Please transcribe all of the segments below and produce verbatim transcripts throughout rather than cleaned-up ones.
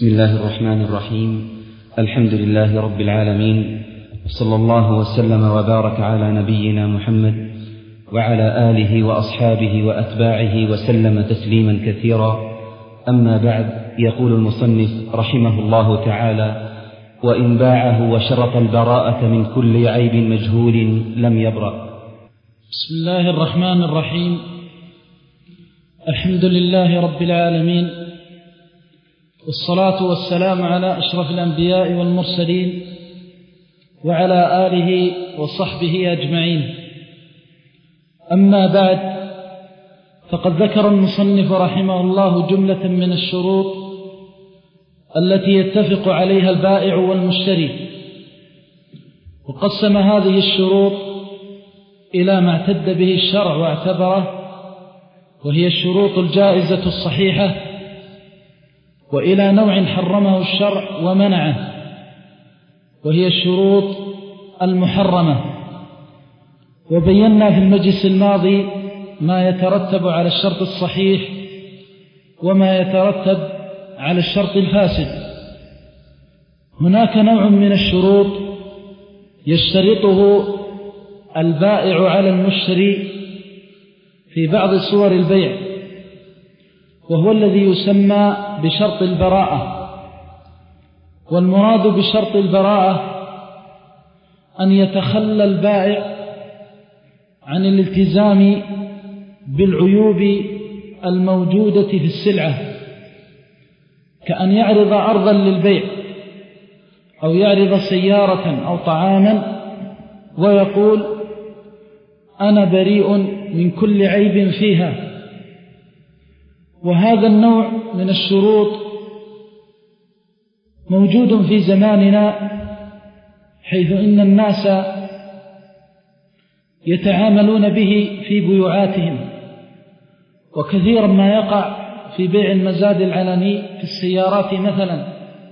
بسم الله الرحمن الرحيم. الحمد لله رب العالمين، صلى الله وسلم وبارك على نبينا محمد وعلى آله وأصحابه وأتباعه وسلم تسليما كثيرا. أما بعد، يقول المصنف رحمه الله تعالى: وإن باعه وشرط البراءة من كل عيب مجهول لم يبرأ. بسم الله الرحمن الرحيم. الحمد لله رب العالمين، والصلاة والسلام على أشرف الأنبياء والمرسلين وعلى آله وصحبه أجمعين. أما بعد، فقد ذكر المصنف رحمه الله جملة من الشروط التي يتفق عليها البائع والمشتري، وقسم هذه الشروط إلى ما اعتد به الشرع واعتبره، وهي الشروط الجائزة الصحيحة، وإلى نوع حرمه الشرع ومنعه، وهي الشروط المحرمة. وبينا في المجلس الماضي ما يترتب على الشرط الصحيح وما يترتب على الشرط الفاسد. هناك نوع من الشروط يشترطه البائع على المشتري في بعض صور البيع، وهو الذي يسمى بشرط البراءة. والمراد بشرط البراءة أن يتخلى البائع عن الالتزام بالعيوب الموجودة في السلعة، كأن يعرض أرضا للبيع أو يعرض سيارة أو طعاما ويقول: أنا بريء من كل عيب فيها. وهذا النوع من الشروط موجود في زماننا، حيث إن الناس يتعاملون به في بيوعاتهم، وكثيرا ما يقع في بيع المزاد العلني في السيارات مثلا،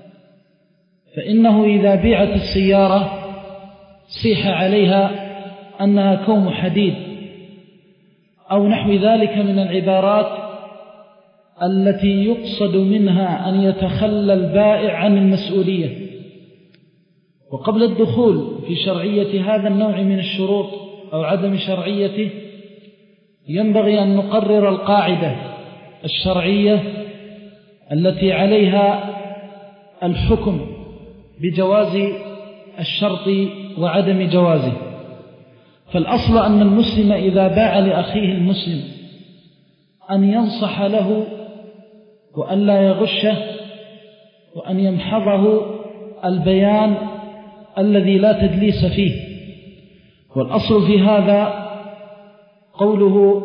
فإنه إذا بيعت السيارة صيح عليها أنها كوم حديد أو نحو ذلك من العبارات التي يقصد منها أن يتخلى البائع عن المسؤولية. وقبل الدخول في شرعية هذا النوع من الشروط أو عدم شرعيته، ينبغي أن نقرر القاعدة الشرعية التي عليها الحكم بجواز الشرط وعدم جوازه. فالأصل أن المسلم إذا باع لأخيه المسلم أن ينصح له وأن لا يغشه، وأن يمحضه البيان الذي لا تدليس فيه. والأصل في هذا قوله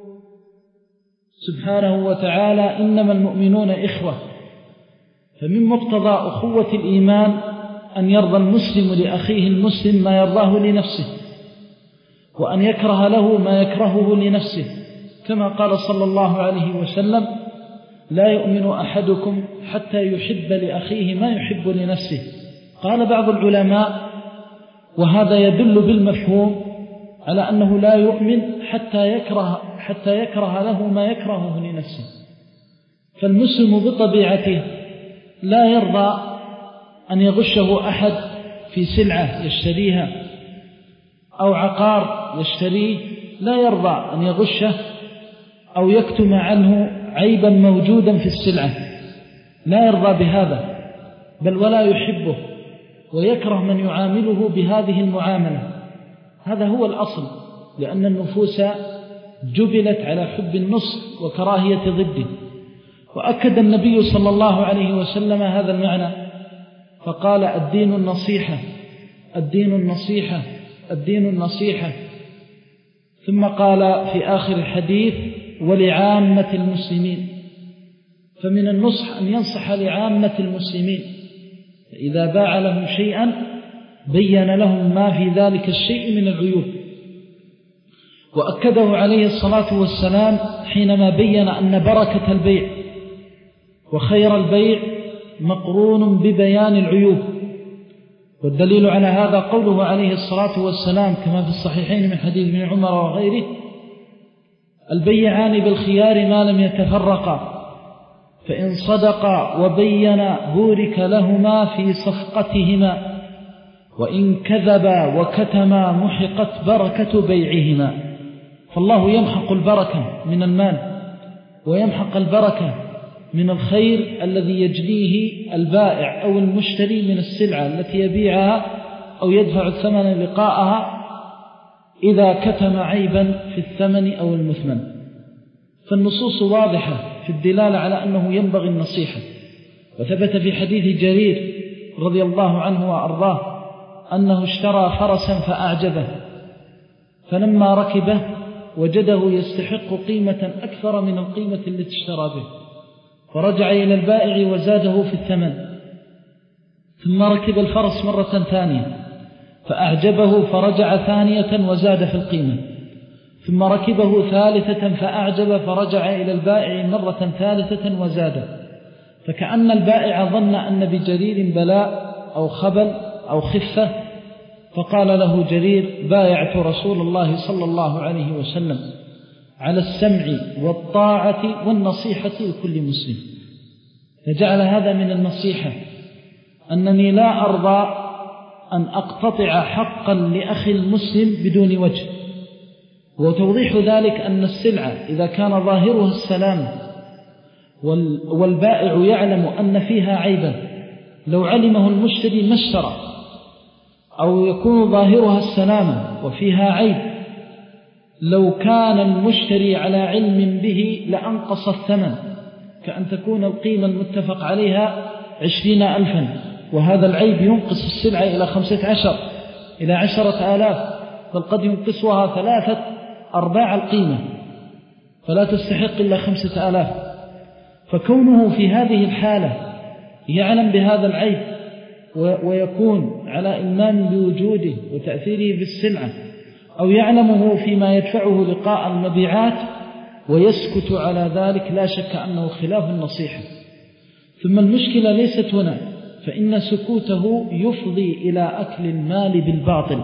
سبحانه وتعالى: إنما المؤمنون إخوة. فمن مقتضى أخوة الإيمان أن يرضى المسلم لأخيه المسلم ما يرضاه لنفسه، وأن يكره له ما يكرهه لنفسه، كما قال صلى الله عليه وسلم: لا يؤمن أحدكم حتى يحب لأخيه ما يحب لنفسه. قال بعض العلماء، وهذا يدل بالمفهوم على أنه لا يؤمن حتى يكره, حتى يكره له ما يكرهه لنفسه. فالمسلم بطبيعته لا يرضى أن يغشه أحد في سلعة يشتريها أو عقار يشتريه، لا يرضى أن يغشه أو يكتم عنه عيبا موجودا في السلعة، لا يرضى بهذا، بل ولا يحبه، ويكره من يعامله بهذه المعاملة. هذا هو الأصل، لأن النفوس جبلت على حب النصح وكراهية ضده. وأكد النبي صلى الله عليه وسلم هذا المعنى، فقال: الدين النصيحة، الدين النصيحة، الدين النصيحة. ثم قال في آخر الحديث: ولعامة المسلمين. فمن النصح أن ينصح لعامة المسلمين، فإذا باع لهم شيئا بين لهم ما في ذلك الشيء من العيوب. وأكده عليه الصلاة والسلام حينما بين أن بركة البيع وخير البيع مقرون ببيان العيوب. والدليل على هذا قوله عليه الصلاة والسلام كما في الصحيحين من حديث ابن عمر وغيره: البيعان بالخيار ما لم يتفرقا، فإن صدقا وبينا بورك لهما في صفقتهما، وإن كذبا وكتما محقت بركة بيعهما. فالله يمحق البركة من المال ويمحق البركة من الخير الذي يجنيه البائع أو المشتري من السلعة التي يبيعها أو يدفع الثمن لقاءها إذا كتم عيبا في الثمن أو المثمن. فالنصوص واضحة في الدلالة على أنه ينبغي النصيحة. وثبت في حديث جرير رضي الله عنه وأرضاه أنه اشترى فرسا فأعجبه، فلما ركبه وجده يستحق قيمة أكثر من القيمة التي اشترى به، فرجع إلى البائع وزاده في الثمن. ثم ركب الفرس مرة ثانية فأعجبه فرجع ثانية وزاد في القيمة. ثم ركبه ثالثة فأعجب فرجع إلى البائع مرة ثالثة وزاد. فكأن البائع ظن أن بجرير بلاء أو خبل أو خفة، فقال له جرير: بايعت رسول الله صلى الله عليه وسلم على السمع والطاعة والنصيحة لكل مسلم. فجعل هذا من النصيحة، أنني لا أرضى أن أقتطع حقا لأخي المسلم بدون وجه. وتوضيح ذلك أن السلعة إذا كان ظاهرها السلام والبائع يعلم أن فيها عيبا لو علمه المشتري ما اشترى، أو يكون ظاهرها السلامة وفيها عيب لو كان المشتري على علم به لأنقص الثمن، كأن تكون القيمة المتفق عليها عشرين ألفا وهذا العيب ينقص السلعة إلى خمسة عشر إلى عشرة آلاف، بل قد ينقصها ثلاثة أرباع القيمة فلا تستحق إلا خمسة آلاف. فكونه في هذه الحالة يعلم بهذا العيب ويكون على إلمام بوجوده وتأثيره بالسلعة، أو يعلمه فيما يدفعه لقاء المبيعات ويسكت على ذلك، لا شك أنه خلاف النصيحة. ثم المشكلة ليست هنا، فإن سكوته يفضي إلى أكل المال بالباطل.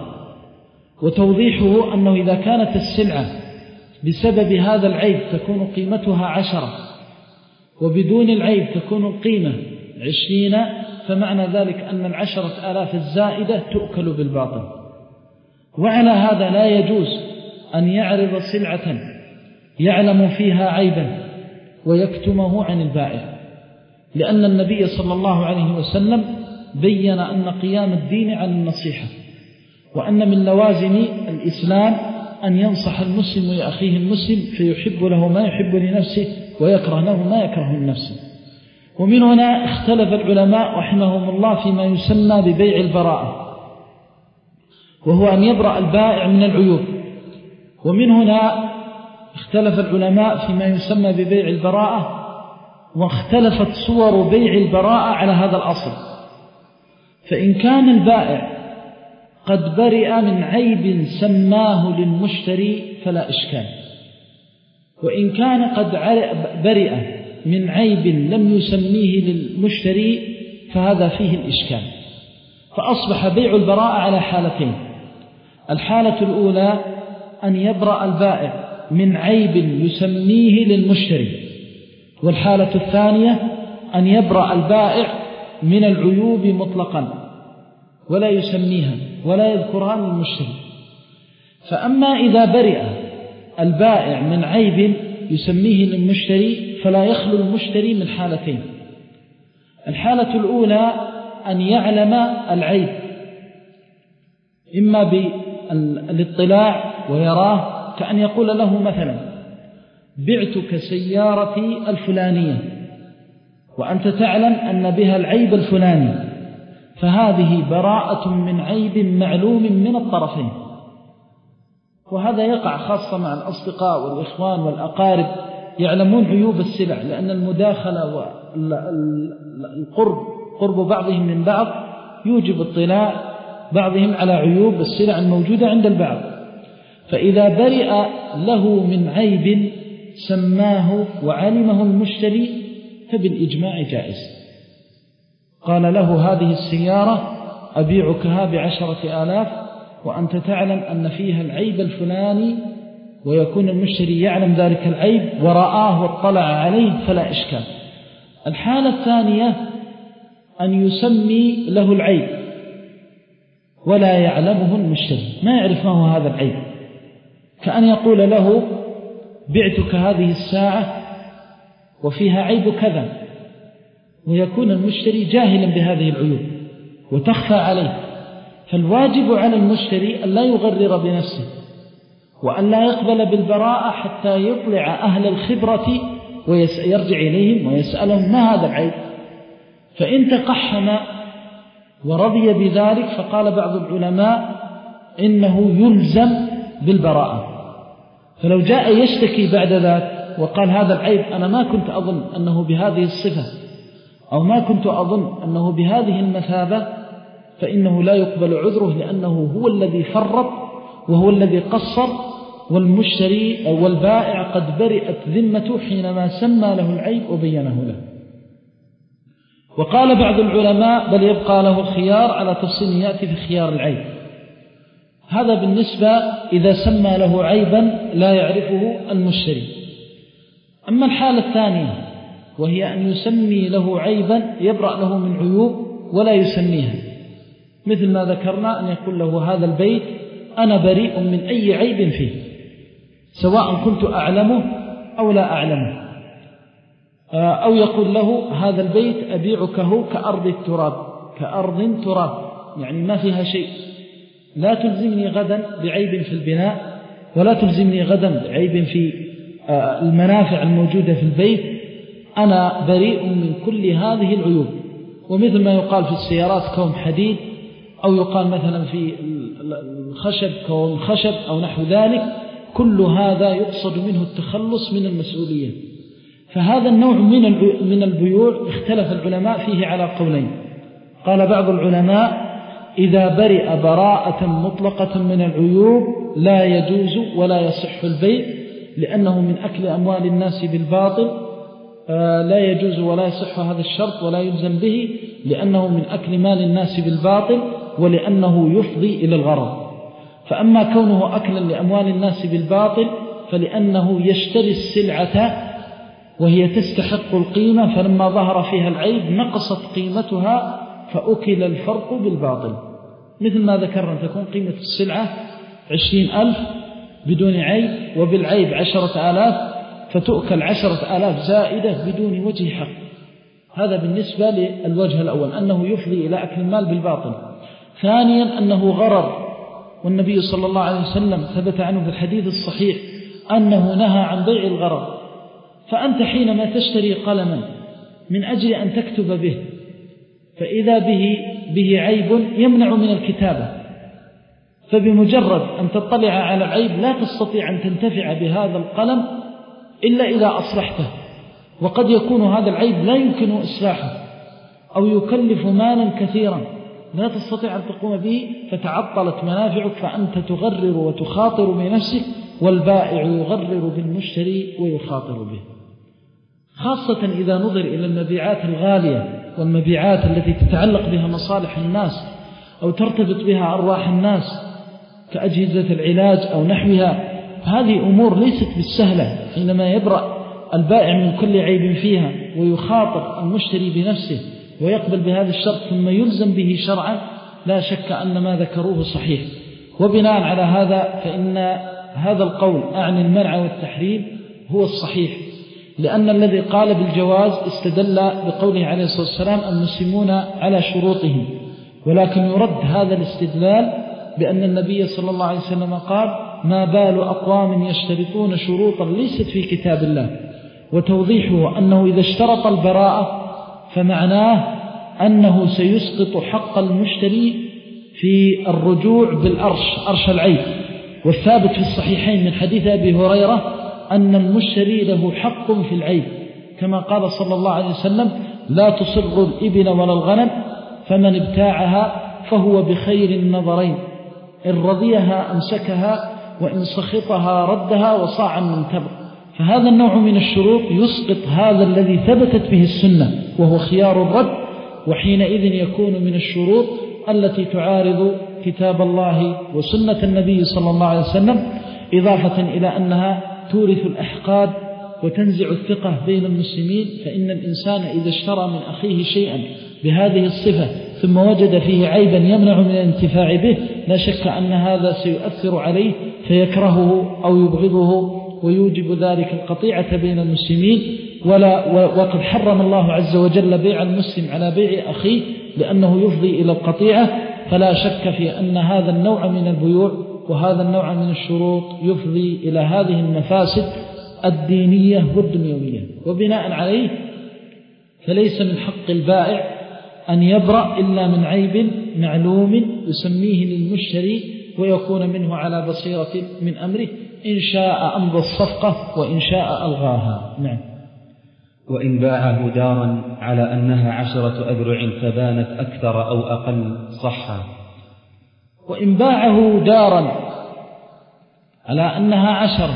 وتوضيحه أنه إذا كانت السلعة بسبب هذا العيب تكون قيمتها عشرة وبدون العيب تكون القيمة عشرين، فمعنى ذلك أن العشرة آلاف الزائدة تؤكل بالباطل. وعلى هذا لا يجوز أن يعرض سلعة يعلم فيها عيبا ويكتمه عن البائع، لأن النبي صلى الله عليه وسلم بيّن أن قيام الدين على النصيحة، وأن من لوازم الإسلام أن ينصح المسلم لأخيه المسلم فيحب له ما يحب لنفسه ويكره له ما يكره لنفسه. ومن هنا اختلف العلماء رحمهم الله فيما يسمى ببيع البراءة، وهو أن يبرأ البائع من العيوب. ومن هنا اختلف العلماء فيما يسمى ببيع البراءة، واختلفت صور بيع البراءة على هذا الأصل. فإن كان البائع قد برئ من عيب سماه للمشتري فلا إشكال، وإن كان قد برئ من عيب لم يسميه للمشتري فهذا فيه الإشكال. فأصبح بيع البراءة على حالتين: الحالة الأولى أن يبرأ البائع من عيب يسميه للمشتري، والحالة الثانية أن يبرأ البائع من العيوب مطلقا ولا يسميها ولا يذكرها للمشتري. فأما إذا برئ البائع من عيب يسميه للمشتري فلا يخلو المشتري من حالتين: الحالة الأولى أن يعلم العيب إما بالاطلاع ويراه، كأن يقول له مثلا: بعتك سيارتي الفلانية وأنت تعلم أن بها العيب الفلاني، فهذه براءة من عيب معلوم من الطرفين. وهذا يقع خاصة مع الأصدقاء والإخوان والأقارب، يعلمون عيوب السلع، لأن المداخلة والقرب قرب بعضهم من بعض يوجب اطلاع بعضهم على عيوب السلع الموجودة عند البعض. فإذا برئ له من عيب سماه وعلمه المشتري فبالإجماع جائز. قال له: هذه السيارة أبيعكها بعشرة آلاف وأنت تعلم أن فيها العيب الفلاني، ويكون المشتري يعلم ذلك العيب ورآه واطلع عليه فلا إشكال. الحالة الثانية أن يسمي له العيب ولا يعلمه المشتري، ما يعرف ما هو هذا العيب، كأن يقول له بعتك هذه الساعة وفيها عيب كذا، ويكون المشتري جاهلا بهذه العيوب وتخفى عليه. فالواجب على المشتري أن لا يغرر بنفسه وأن لا يقبل بالبراءة حتى يطلع أهل الخبرة ويرجع إليهم ويسألهم ما هذا العيب. فإن تقحم ورضي بذلك فقال بعض العلماء إنه يلزم بالبراءة. فلو جاء يشتكي بعد ذلك وقال هذا العيب أنا ما كنت أظن أنه بهذه الصفة أو ما كنت أظن أنه بهذه المثابة، فإنه لا يقبل عذره، لأنه هو الذي فرط وهو الذي قصر، والمشتري أو والبائع قد برئت ذمته حينما سمى له العيب وبينه له. وقال بعض العلماء بل يبقى له خيار على تفصيل يأتي في خيار العيب. هذا بالنسبة إذا سمى له عيبا لا يعرفه المشتري. أما الحالة الثانية وهي أن يسمي له عيبا يبرأ له من عيوب ولا يسميها، مثل ما ذكرنا أن يقول له هذا البيت أنا بريء من أي عيب فيه سواء كنت أعلمه أو لا أعلمه، أو يقول له هذا البيت أبيعكه كأرض التراب كأرض تراب، يعني ما فيها شيء، لا تلزمني غدا بعيب في البناء ولا تلزمني غدا بعيب في المنافع الموجودة في البيت، أنا بريء من كل هذه العيوب. ومثل ما يقال في السيارات كون حديد، أو يقال مثلا في الخشب كون خشب أو نحو ذلك، كل هذا يقصد منه التخلص من المسؤولية. فهذا النوع من البيوع اختلف العلماء فيه على قولين. قال بعض العلماء إذا برئ براءة مطلقة من العيوب لا يجوز ولا يصح البيع، لأنه من أكل أموال الناس بالباطل، لا يجوز ولا يصح هذا الشرط ولا يلزم به، لأنه من أكل مال الناس بالباطل ولأنه يفضي إلى الغرض. فأما كونه أكلا لأموال الناس بالباطل فلأنه يشتري السلعة وهي تستحق القيمة، فلما ظهر فيها العيب نقصت قيمتها فأكل الفرق بالباطل. مثل ما ذكرنا تكون قيمة السلعة عشرين ألف بدون عيب وبالعيب عشرة آلاف، فتؤكل عشرة آلاف زائدة بدون وجه حق. هذا بالنسبة للوجه الأول أنه يفضي إلى أكل المال بالباطل. ثانيا أنه غرر، والنبي صلى الله عليه وسلم ثبت عنه في الحديث الصحيح أنه نهى عن بيع الغرر. فأنت حينما تشتري قلما من أجل أن تكتب به فإذا به به عيب يمنع من الكتابة، فبمجرد أن تطلع على العيب لا تستطيع أن تنتفع بهذا القلم إلا إذا أصلحته، وقد يكون هذا العيب لا يمكن إصلاحه أو يكلف مالا كثيرا لا تستطيع أن تقوم به، فتعطلت منافعك، فأنت تغرر وتخاطر بنفسك، والبائع يغرر بالمشتري ويخاطر به. خاصة إذا نظر إلى المبيعات الغالية والمبيعات التي تتعلق بها مصالح الناس أو ترتبط بها أرواح الناس كأجهزة العلاج أو نحوها، هذه أمور ليست بالسهلة. حينما يبرأ البائع من كل عيب فيها ويخاطر المشتري بنفسه ويقبل بهذا الشرط ثم يلزم به شرعا، لا شك أن ما ذكروه صحيح. وبناء على هذا فإن هذا القول أعني المنع والتحريم هو الصحيح، لأن الذي قال بالجواز استدل بقوله عليه الصلاة والسلام المسلمون على شروطهم، ولكن يرد هذا الاستدلال بأن النبي صلى الله عليه وسلم قال ما بال أقوام يشترطون شروطا ليست في كتاب الله، وتوضيحه أنه إذا اشترط البراءة فمعناه أنه سيسقط حق المشتري في الرجوع بالأرش أرش العيب. والثابت في الصحيحين من حديث أبي هريرة أن المشتري له حق في العيب، كما قال صلى الله عليه وسلم لا تصر الإبل ولا الغنم، فمن ابتاعها فهو بخير النظرين، إن رضيها أمسكها وإن سخطها ردها وصاعا من تبر. فهذا النوع من الشروط يسقط هذا الذي ثبتت به السنة وهو خيار الرد، وحينئذ يكون من الشروط التي تعارض كتاب الله وسنة النبي صلى الله عليه وسلم، إضافة إلى أنها تورث الأحقاد وتنزع الثقة بين المسلمين. فإن الإنسان إذا اشترى من أخيه شيئا بهذه الصفة ثم وجد فيه عيبا يمنع من الانتفاع به، لا شك أن هذا سيؤثر عليه فيكرهه أو يبغضه، ويوجب ذلك القطيعة بين المسلمين. ولا وقد حرم الله عز وجل بيع المسلم على بيع أخيه لأنه يفضي إلى القطيعة. فلا شك في أن هذا النوع من البيوع وهذا النوع من الشروط يفضي إلى هذه المفاسد الدينية والدنيوية. وبناء عليه فليس من حق البائع أن يبرأ إلا من عيب معلوم يسميه للمشتري ويكون منه على بصيرة من أمره، إن شاء أمضى الصفقة وإن شاء ألغاها. نعم. وإن باعه دارا على أنها عشرة أذرع فبانت أكثر أو أقل صحا. وإن باعه دارا على أنها عشرة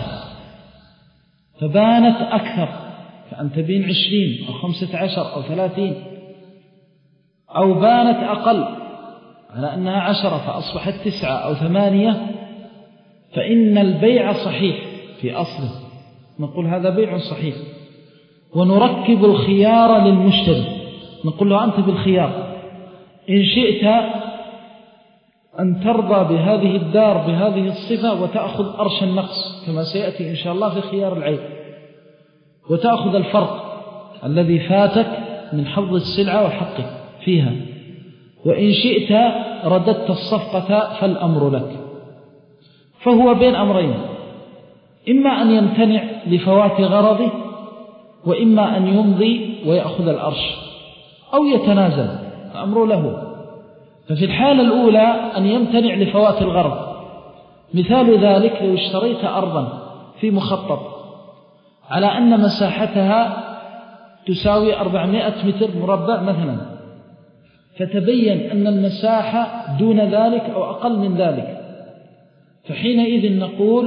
فبانت أكثر، فأن تبين عشرين أو خمسة عشر أو ثلاثين، أو بانت أقل على أنها عشرة فأصبحت تسعة أو ثمانية، فإن البيع صحيح في أصله، نقول هذا بيع صحيح. ونركب الخيار للمشتري، نقول له أنت بالخيار، إن شئت أن ترضى بهذه الدار بهذه الصفة وتأخذ أرش النقص كما سيأتي إن شاء الله في خيار العيب، وتأخذ الفرق الذي فاتك من حظ السلعة وحقك فيها، وإن شئت رددت الصفقة فالأمر لك. فهو بين أمرين، إما أن يمتنع لفوات غرضه، وإما أن يمضي ويأخذ الأرش أو يتنازل، الأمر له. ففي الحالة الأولى أن يمتنع لفوات الغرض. مثال ذلك لو اشتريت أرضا في مخطط على أن مساحتها تساوي أربعمائة متر مربع مثلا، فتبين أن المساحة دون ذلك أو أقل من ذلك، فحينئذ نقول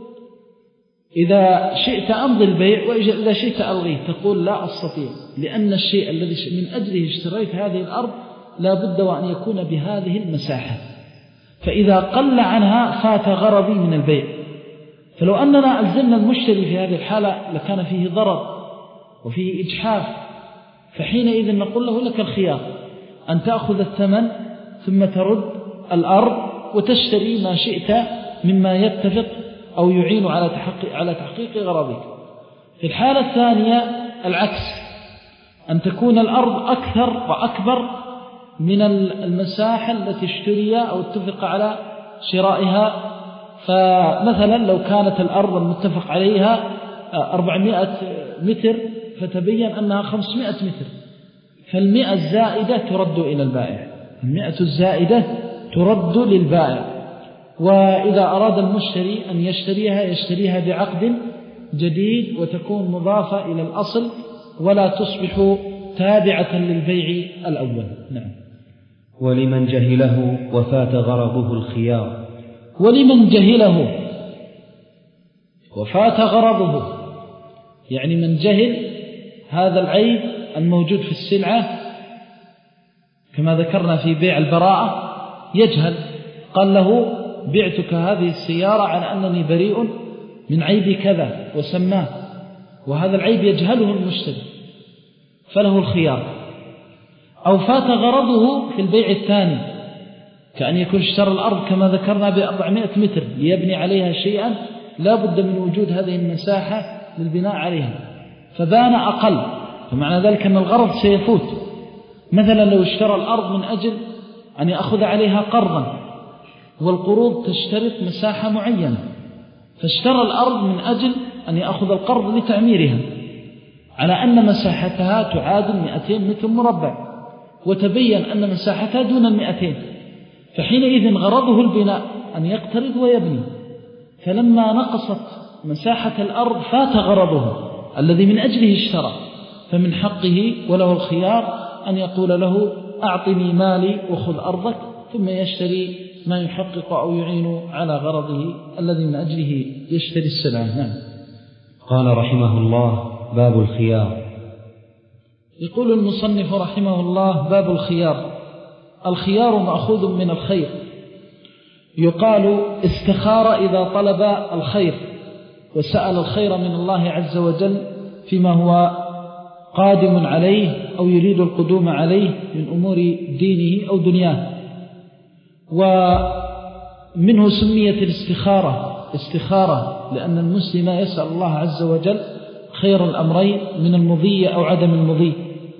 إذا شئت أمضي البيع وإذا شئت ألغيه. تقول لا أستطيع، لأن الشيء الذي من أجله اشتريت هذه الأرض لا بد وأن يكون بهذه المساحة، فإذا قل عنها فات غرضي من البيع. فلو أننا ألزمنا المشتري في هذه الحالة لكان فيه ضرر وفيه إجحاف، فحينئذ نقول له لك الخيار أن تأخذ الثمن ثم ترد الأرض وتشتري ما شئت مما يتفق أو يعين على تحقيق على تحقيق غرضك. في الحالة الثانية العكس، أن تكون الأرض أكثر وأكبر من المساحة التي اشتري أو اتفق على شرائها. فمثلا لو كانت الأرض المتفق عليها أربعمائة متر فتبين أنها خمسمائة متر، فالمئة الزائدة ترد إلى البائع، المئة الزائدة ترد للبائع. وإذا أراد المشتري أن يشتريها يشتريها بعقد جديد وتكون مضافة إلى الأصل ولا تصبح تابعة للبيع الأول. نعم. ولمن جهله وفات غرضه الخيار. ولمن جهله وفات غرضه، يعني من جهل هذا العيب الموجود في السلعة، كما ذكرنا في بيع البراءة، يجهل، قال له بعتك هذه السيارة على أنني بريء من عيب كذا وسماه، وهذا العيب يجهله المشتري فله الخيار. أو فات غرضه في البيع الثاني، كأن يكون اشترى الأرض كما ذكرنا بأربعمائة متر ليبني عليها شيئا، لا بد من وجود هذه المساحة للبناء عليها، فبان أقل، فمعنى ذلك أن الغرض سيفوت. مثلا لو اشترى الأرض من أجل أن يأخذ عليها قرضا، والقروض تشترط مساحة معينة، فاشترى الأرض من أجل أن يأخذ القرض لتعميرها على أن مساحتها تعادل مئتين متر مربع، وتبين أن مساحتها دون المئتين، فحينئذ غرضه البناء أن يقترض ويبني، فلما نقصت مساحة الأرض فات غرضه الذي من أجله اشترى، فمن حقه وله الخيار أن يقول له أعطني مالي وخذ أرضك، ثم يشتري ما يحقق أو يعين على غرضه الذي من أجله يشتري السلعة. نعم. قال رحمه الله: باب الخيار. يقول المصنف رحمه الله: باب الخيار. الخيار مأخوذ من الخير، يقال استخار إذا طلب الخير وسأل الخير من الله عز وجل فيما هو قادم عليه أو يريد القدوم عليه من أمور دينه أو دنياه. ومنه سميت الاستخارة استخارة لأن المسلم يسأل الله عز وجل خير الأمرين من المضي أو عدم المضي.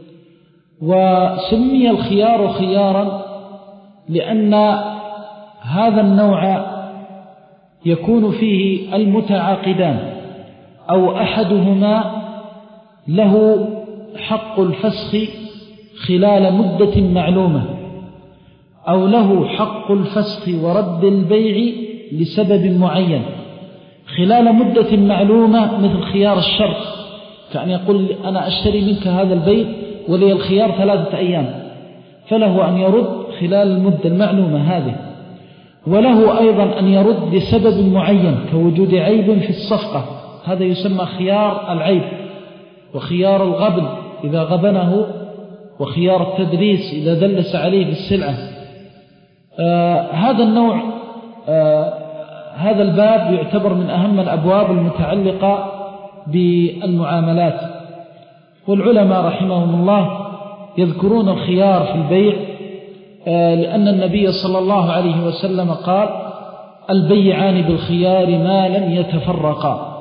وسمي الخيار خيارا لأن هذا النوع يكون فيه المتعاقدان أو أحدهما له حق الفسخ خلال مدة معلومة، أو له حق الفسخ ورد البيع لسبب معين خلال مدة معلومة، مثل خيار الشرط، كأن يقول أنا أشتري منك هذا البيت ولي الخيار ثلاثة أيام، فله أن يرد خلال المدة المعلومة هذه. وله أيضا أن يرد لسبب معين كوجود عيب في الصفقة، هذا يسمى خيار العيب، وخيار الغبن إذا غبنه، وخيار التدليس إذا دلس عليه بالسلعة. آه هذا النوع آه هذا الباب يعتبر من أهم الأبواب المتعلقة بالمعاملات. والعلماء رحمهم الله يذكرون الخيار في البيع آه لأن النبي صلى الله عليه وسلم قال: البيعان بالخيار ما لم يتفرقا.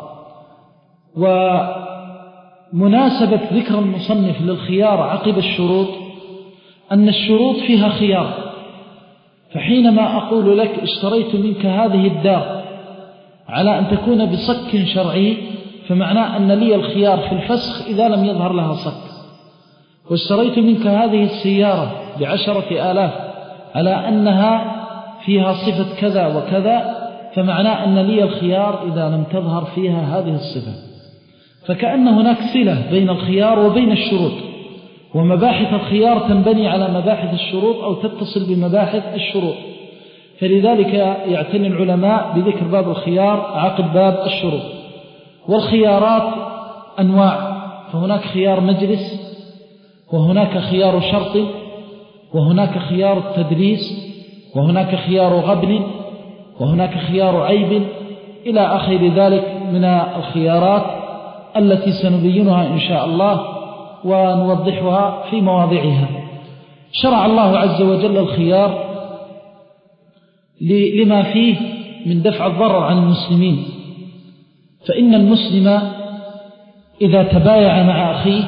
ومناسبة ذكر المصنف للخيار عقب الشروط أن الشروط فيها خيار. فحينما أقول لك اشتريت منك هذه الدار على أن تكون بصك شرعي، فمعناه أن لي الخيار في الفسخ إذا لم يظهر لها صك. واشتريت منك هذه السيارة بعشرة آلاف على أنها فيها صفة كذا وكذا، فمعناه أن لي الخيار إذا لم تظهر فيها هذه الصفة. فكأن هناك صلة بين الخيار وبين الشروط، ومباحث الخيار تنبني على مباحث الشروط أو تتصل بمباحث الشروط. فلذلك يعتني العلماء بذكر باب الخيار عقب باب الشروط. والخيارات أنواع، فهناك خيار مجلس، وهناك خيار شرط، وهناك خيار التدليس، وهناك خيار غبن، وهناك خيار عيب، إلى آخر ذلك من الخيارات التي سنبينها إن شاء الله ونوضحها في مواضعها. شرع الله عز وجل الخيار لما فيه من دفع الضرر عن المسلمين. فإن المسلم إذا تبايع مع أخيه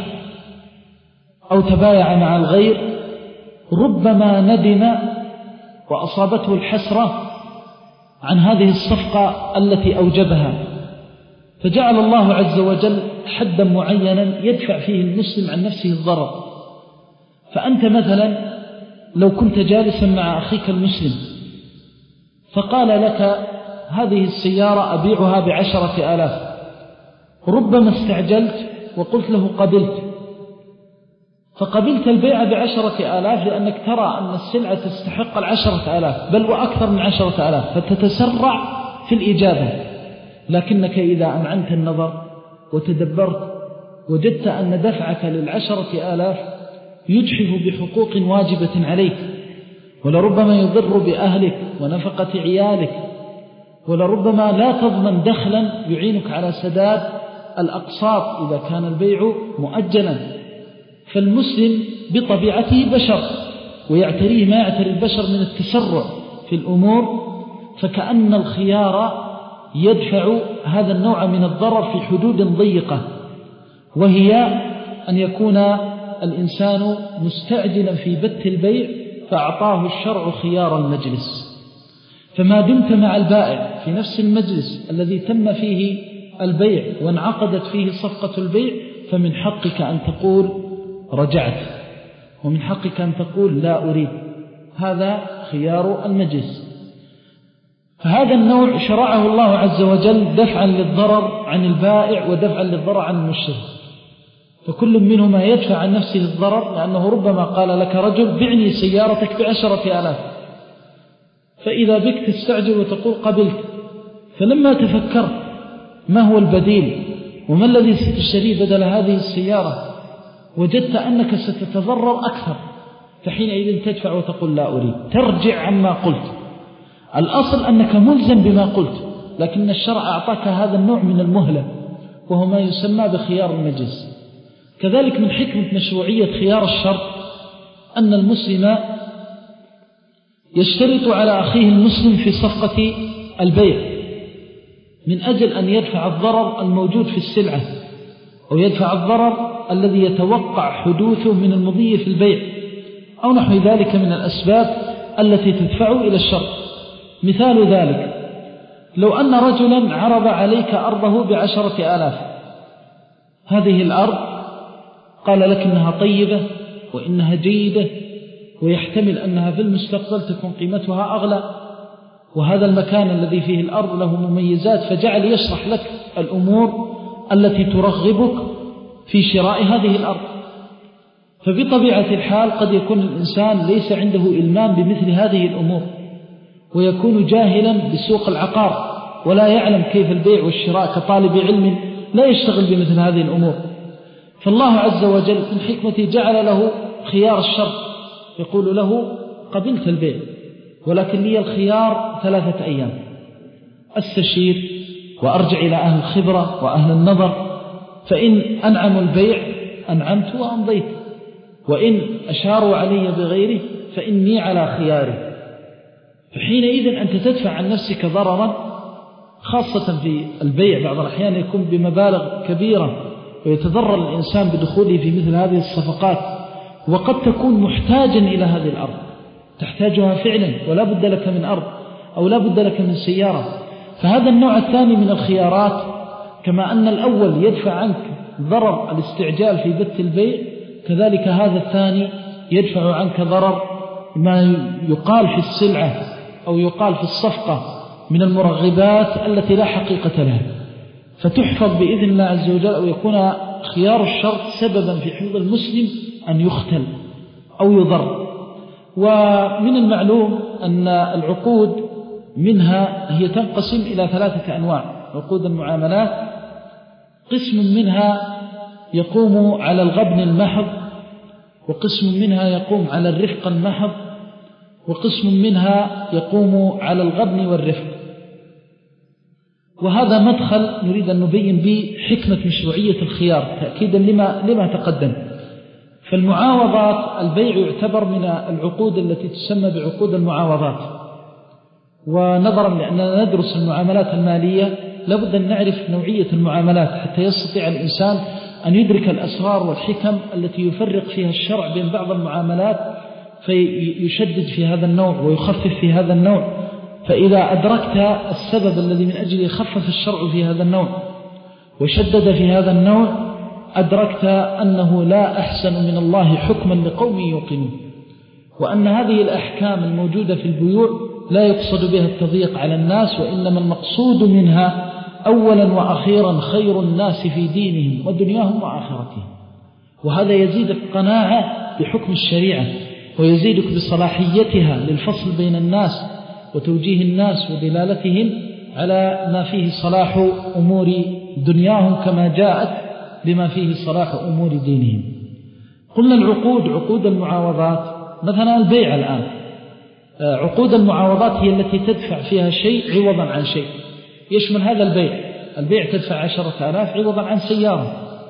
أو تبايع مع الغير ربما ندم وأصابته الحسرة عن هذه الصفقة التي أوجبها، فجعل الله عز وجل حدا معينا يدفع فيه المسلم عن نفسه الضرر. فأنت مثلا لو كنت جالسا مع أخيك المسلم فقال لك هذه السيارة أبيعها بعشرة آلاف، ربما استعجلت وقلت له قبلت، فقبلت البيع بعشرة آلاف لأنك ترى أن السلعة تستحق العشرة آلاف بل وأكثر من عشرة آلاف، فتتسرع في الإجابة. لكنك إذا أمعنت النظر وتدبرت وجدت أن دفعك للعشرة آلاف يجحف بحقوق واجبة عليك، ولربما يضر بأهلك ونفقة عيالك، ولربما لا تضمن دخلا يعينك على سداد الأقساط إذا كان البيع مؤجلا. فالمسلم بطبيعته بشر ويعتريه ما يعتري البشر من التسرع في الأمور، فكأن الخيار يدفع هذا النوع من الضرر في حدود ضيقة، وهي أن يكون الإنسان مستعجلا في بت البيع فأعطاه الشرع خيار المجلس. فما دمت مع البائع في نفس المجلس الذي تم فيه البيع وانعقدت فيه صفقة البيع، فمن حقك أن تقول رجعت، ومن حقك أن تقول لا أريد. هذا خيار المجلس. فهذا النوع شرعه الله عز وجل دفعا للضرر عن البائع ودفعا للضرر عن المشتري، فكل منهما يدفع عن نفسه الضرر، لأنه ربما قال لك رجل بعني سيارتك بعشرة آلاف، فإذا بك تستعجل وتقول قبلت، فلما تفكرت ما هو البديل وما الذي ستشتريه بدل هذه السيارة وجدت أنك ستتضرر أكثر، فحينئذ تدفع وتقول لا أريد، ترجع عما قلت. الأصل أنك ملزم بما قلت، لكن الشرع أعطاك هذا النوع من المهلة وهو ما يسمى بخيار المجلس. كذلك من حكمة مشروعية خيار الشرط أن المسلم يشترط على أخيه المسلم في صفقة البيع من أجل أن يدفع الضرر الموجود في السلعة أو يدفع الضرر الذي يتوقع حدوثه من المضي في البيع أو نحو ذلك من الأسباب التي تدفعه إلى الشرط. مثال ذلك لو أن رجلا عرض عليك أرضه بعشرة آلاف، هذه الأرض قال لك إنها طيبة وإنها جيدة ويحتمل أنها في المستقبل تكون قيمتها أغلى، وهذا المكان الذي فيه الأرض له مميزات، فجعل يشرح لك الأمور التي ترغبك في شراء هذه الأرض. فبطبيعة الحال قد يكون الإنسان ليس عنده إلمام بمثل هذه الأمور ويكون جاهلا بسوق العقار ولا يعلم كيف البيع والشراء كطالب علم لا يشتغل بمثل هذه الأمور. فالله عز وجل من حكمته جعل له خيار الشرط، يقول له قبلت البيع ولكن لي الخيار ثلاثة أيام أستشير وأرجع إلى أهل الخبرة وأهل النظر، فإن أنعم البيع أنعمت وأمضيت، وإن أشاروا علي بغيره فإني على خياري. فحينئذ أنت تدفع عن نفسك ضررا، خاصة في البيع بعض الأحيان يكون بمبالغ كبيرة ويتضرر الإنسان بدخوله في مثل هذه الصفقات، وقد تكون محتاجا إلى هذه الأرض تحتاجها فعلا ولا بد لك من أرض أو لا بد لك من سيارة. فهذا النوع الثاني من الخيارات، كما أن الأول يدفع عنك ضرر الاستعجال في بث البيع، كذلك هذا الثاني يدفع عنك ضرر ما يقال في السلعة أو يقال في الصفقة من المرغبات التي لا حقيقة لها، فتحفظ بإذن الله عز وجل، أو يكون خيار الشرط سببا في حفظ المسلم أن يختل أو يضر. ومن المعلوم أن العقود منها هي تنقسم إلى ثلاثة أنواع. عقود المعاملات قسم منها يقوم على الغبن المحض، وقسم منها يقوم على الرفق المحض، وقسم منها يقوم على الغبن والرفق. وهذا مدخل نريد أن نبين به حكمة مشروعية الخيار تأكيدا لما, لما تقدم. فالمعاوضات البيع يعتبر من العقود التي تسمى بعقود المعاوضات، ونظرا لأننا ندرس المعاملات المالية لابد أن نعرف نوعية المعاملات حتى يستطيع الإنسان أن يدرك الأسرار والحكم التي يفرق فيها الشرع بين بعض المعاملات فيشدد في هذا النوع ويخفف في هذا النوع. فإذا أدركت السبب الذي من أجله خفف الشرع في هذا النوع وشدد في هذا النوع، أدركت أنه لا أحسن من الله حكما لقوم يوقنون، وأن هذه الأحكام الموجودة في البيوع لا يقصد بها التضييق على الناس، وإنما المقصود منها أولا وأخيرا خير الناس في دينهم ودنياهم وآخرتهم. وهذا يزيدك قناعة بحكم الشريعة ويزيدك بصلاحيتها للفصل بين الناس وتوجيه الناس ودلالتهم على ما فيه صلاح أمور دنياهم كما جاءت بما فيه صلاح أمور دينهم. قلنا العقود عقود المعاوضات، مثلا البيع الآن عقود المعاوضات هي التي تدفع فيها شيء عوضا عن شيء. يشمل هذا البيع، البيع تدفع عشرة آلاف عوضا عن سيارة،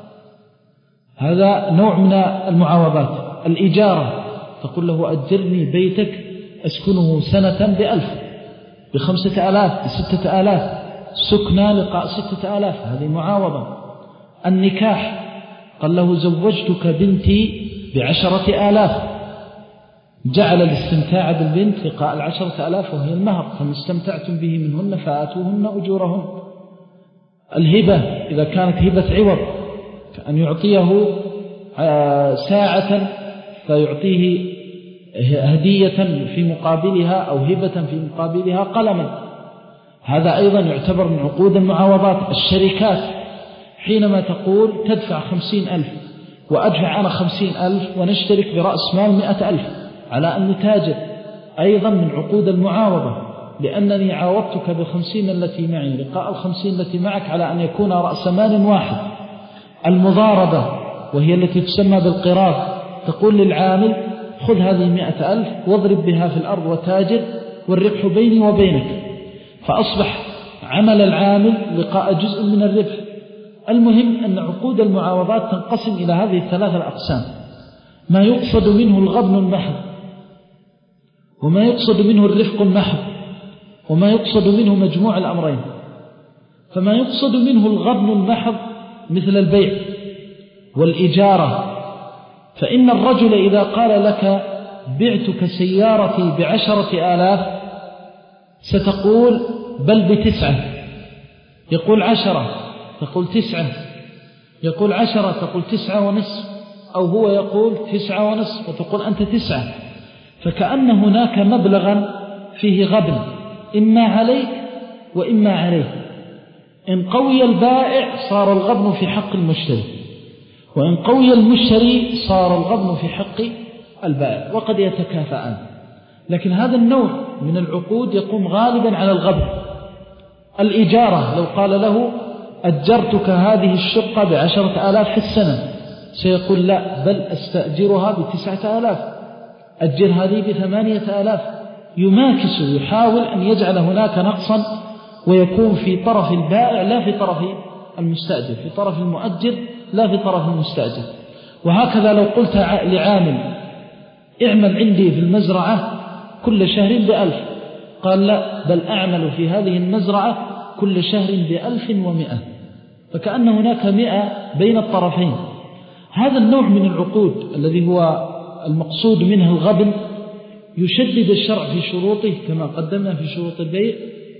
هذا نوع من المعاوضات. الإجارة تقول له أجرني بيتك أسكنه سنة بألف بخمسة آلاف بستة آلاف، سكنى لقاء ستة آلاف، هذه معاوضة. النكاح قال له زوجتك بنتي بعشرة آلاف، جعل الاستمتاع بالبنت لقاء العشرة آلاف وهي المهر، فما استمتعتم به منهن فآتوهن أجورهن. الهبة إذا كانت هبة عوض كأن يعطيه ساعة فيعطيه هدية في مقابلها أو هبة في مقابلها قلما، هذا أيضا يعتبر من عقود المعاوضات. الشركات حينما تقول تدفع خمسين ألف وأدفع أنا خمسين ألف ونشترك برأس مال مئة ألف على أن نتاجر، أيضا من عقود المعاوضة، لأنني عاوضتك بالخمسين التي معي لقاء الخمسين التي معك على أن يكون رأس مال واحد. المضاربة وهي التي تسمى بالقراض، تقول للعامل خذ هذه مئة ألف واضرب بها في الأرض وتاجر والربح بيني وبينك، فأصبح عمل العامل لقاء جزء من الربح. المهم أن عقود المعاوضات تنقسم إلى هذه الثلاثة الأقسام: ما يقصد منه الغبن المحض، وما يقصد منه الرفق المحض، وما يقصد منه مجموع الأمرين. فما يقصد منه الغبن المحض مثل البيع والإجارة، فإن الرجل إذا قال لك بعتك سيارتي بعشرة آلاف ستقول بل بتسعة، يقول عشرة تقول تسعة، يقول عشرة تقول تسعة ونصف، أو هو يقول تسعة ونصف وتقول أنت تسعة. فكأن هناك مبلغا فيه غبن إما عليك وإما عليه. إن قوي البائع صار الغبن في حق المشتري، وإن قوي المشتري صار الغبن في حق البائع، وقد يتكافئان. لكن هذا النوع من العقود يقوم غالبا على الغبن. الإجارة لو قال له أجرتك هذه الشقة بعشرة آلاف في السنة، سيقول لا بل أستأجرها بتسعة آلاف، أجر هذه بثمانية آلاف. يماكس ويحاول أن يجعل هناك نقصا، ويكون في طرف البائع لا في طرف المستأجر، في طرف المؤجر لا في طرف المستأجر. وهكذا لو قلت لعامل اعمل عندي في المزرعة كل شهر بألف، قال لا بل أعمل في هذه المزرعة كل شهر بألف ومئة، فكأن هناك مئة بين الطرفين. هذا النوع من العقود الذي هو المقصود منه الغبن يشدد الشرع في شروطه كما قدمنا في شروط البيع،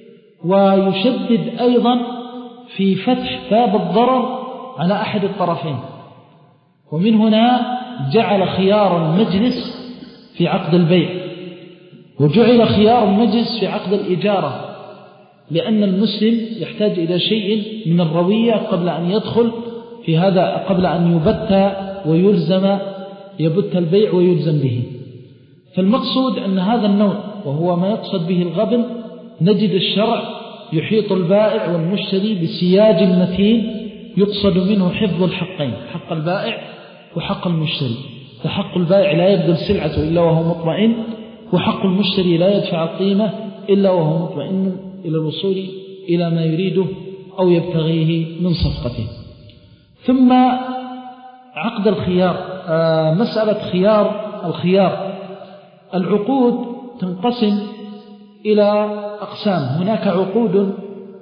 ويشدد أيضا في فتح باب الضرر على أحد الطرفين. ومن هنا جعل خيار المجلس في عقد البيع، وجعل خيار المجلس في عقد الإجارة، لأن المسلم يحتاج إلى شيء من الروية قبل أن يدخل في هذا، قبل أن يبت ويلزم يبت البيع ويلزم به. فالمقصود أن هذا النوع وهو ما يقصد به الغبن نجد الشرع يحيط البائع والمشتري بسياج متين يقصد منه حفظ الحقين، حق البائع وحق المشتري. فحق البائع لا يبذل سلعته إلا وهو مطمئن، وحق المشتري لا يدفع القيمة إلا وهو مطمئن إلى الوصول إلى ما يريده أو يبتغيه من صفقته. ثم عقد الخيار، آه مسألة خيار الخيار. العقود تنقسم إلى أقسام: هناك عقود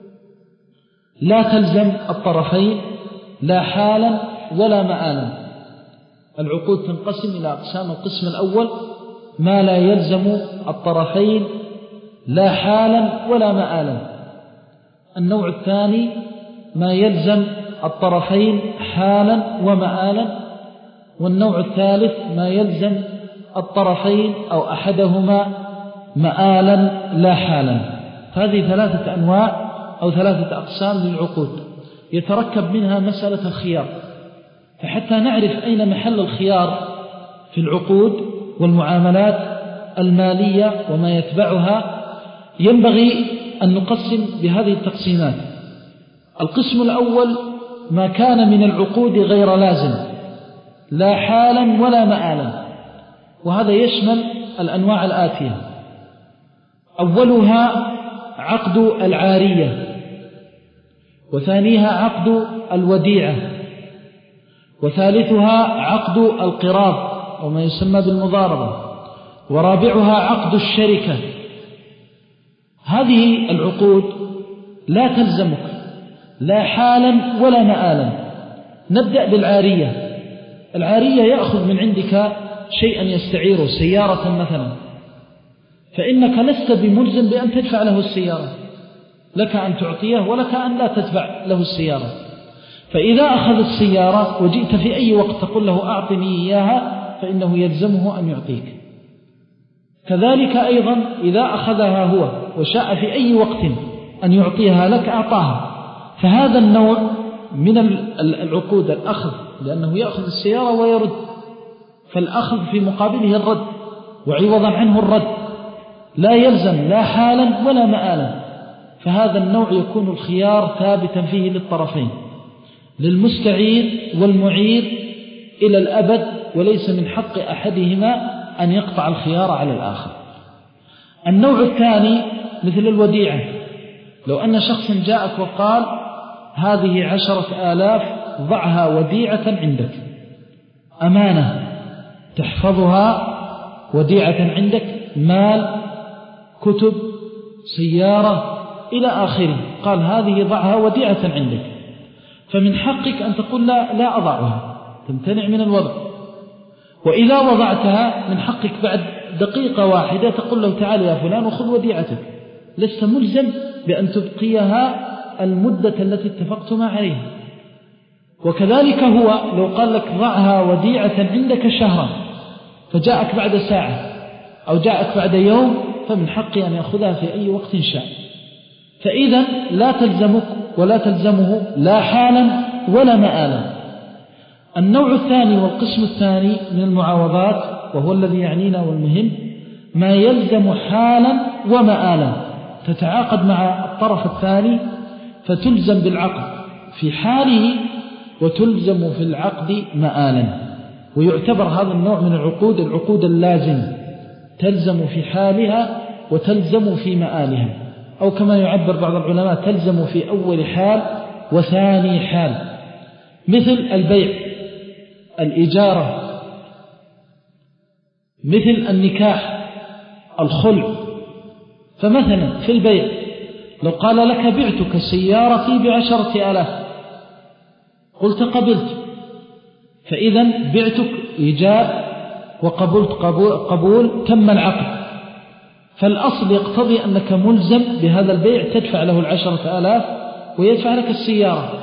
لا تلزم الطرفين لا حالا ولا مآلا. العقود تنقسم إلى أقسام: القسم الأول ما لا يلزم الطرفين لا حالا ولا مآلا. النوع الثاني ما يلزم الطرفين حالا ومآلا. والنوع الثالث ما يلزم الطرفين أو أحدهما مآلا لا حالا. هذه ثلاثة أنواع أو ثلاثة أقسام للعقود يتركب منها مسألة الخيار. فحتى نعرف أين محل الخيار في العقود والمعاملات المالية وما يتبعها، ينبغي أن نقسم بهذه التقسيمات. القسم الأول ما كان من العقود غير لازم لا حالا ولا مآلا، وهذا يشمل الأنواع الآتية: أولها عقد العارية، وثانيها عقد الوديعة، وثالثها عقد القراض وما يسمى بالمضاربة، ورابعها عقد الشركة. هذه العقود لا تلزمك لا حالا ولا مآلا. نبدأ بالعارية. العارية يأخذ من عندك شيئا يستعيره، سيارة مثلا، فإنك لست بملزم بأن تدفع له السيارة، لك أن تعطيه ولك أن لا تدفع له السيارة. فإذا أخذ السيارة وجئت في أي وقت تقول له أعطني إياها فإنه يلزمه أن يعطيك. كذلك أيضا إذا أخذها هو وشاء في أي وقت أن يعطيها لك أعطاها. فهذا النوع من العقود الأخذ، لأنه يأخذ السيارة ويرد، فالأخذ في مقابله الرد وعوضا عنه الرد، لا يلزم لا حالا ولا مآلا. فهذا النوع يكون الخيار ثابتا فيه للطرفين، للمستعير والمعير إلى الأبد، وليس من حق أحدهما أن يقطع الخيار على الآخر. النوع الثاني مثل الوديعة. لو أن شخصا جاءك وقال هذه عشرة آلاف ضعها وديعة عندك، أمانة تحفظها وديعة عندك، مال، كتب، سيارة إلى آخره، قال هذه ضعها وديعة عندك، فمن حقك أن تقول لا, لا أضعها، تمتنع من الوضع. وإذا وضعتها من حقك بعد دقيقة واحدة تقول له تعال يا فلان وخذ وديعتك، لست ملزم بأن تبقيها المدة التي اتفقتما عليها. وكذلك هو لو قال لك ضعها وديعة عندك شهرا، فجاءك بعد ساعة أو جاءك بعد يوم، فمن حقه أن يأخذها في أي وقت شاء. فإذا لا تلزمك ولا تلزمه لا حالا ولا مآلا. النوع الثاني والقسم الثاني من المعاوضات، وهو الذي يعنينا والمهم، ما يلزم حالا ومآلا، تتعاقد مع الطرف الثاني فتلزم بالعقد في حاله وتلزم في العقد مآلا. ويعتبر هذا النوع من العقود العقود اللازمة، تلزم في حالها وتلزم في مآلها، أو كما يعبر بعض العلماء تلزم في أول حال وثاني حال، مثل البيع، الإجارة، مثل النكاح، الخلع. فمثلا في البيع لو قال لك بعتك سيارتي بعشرة آلاف، قلت قبلت، فإذا بعتك إيجاب وقبلت قبول, قبول تم العقد، فالأصل يقتضي أنك ملزم بهذا البيع، تدفع له العشرة آلاف ويدفع لك السيارة.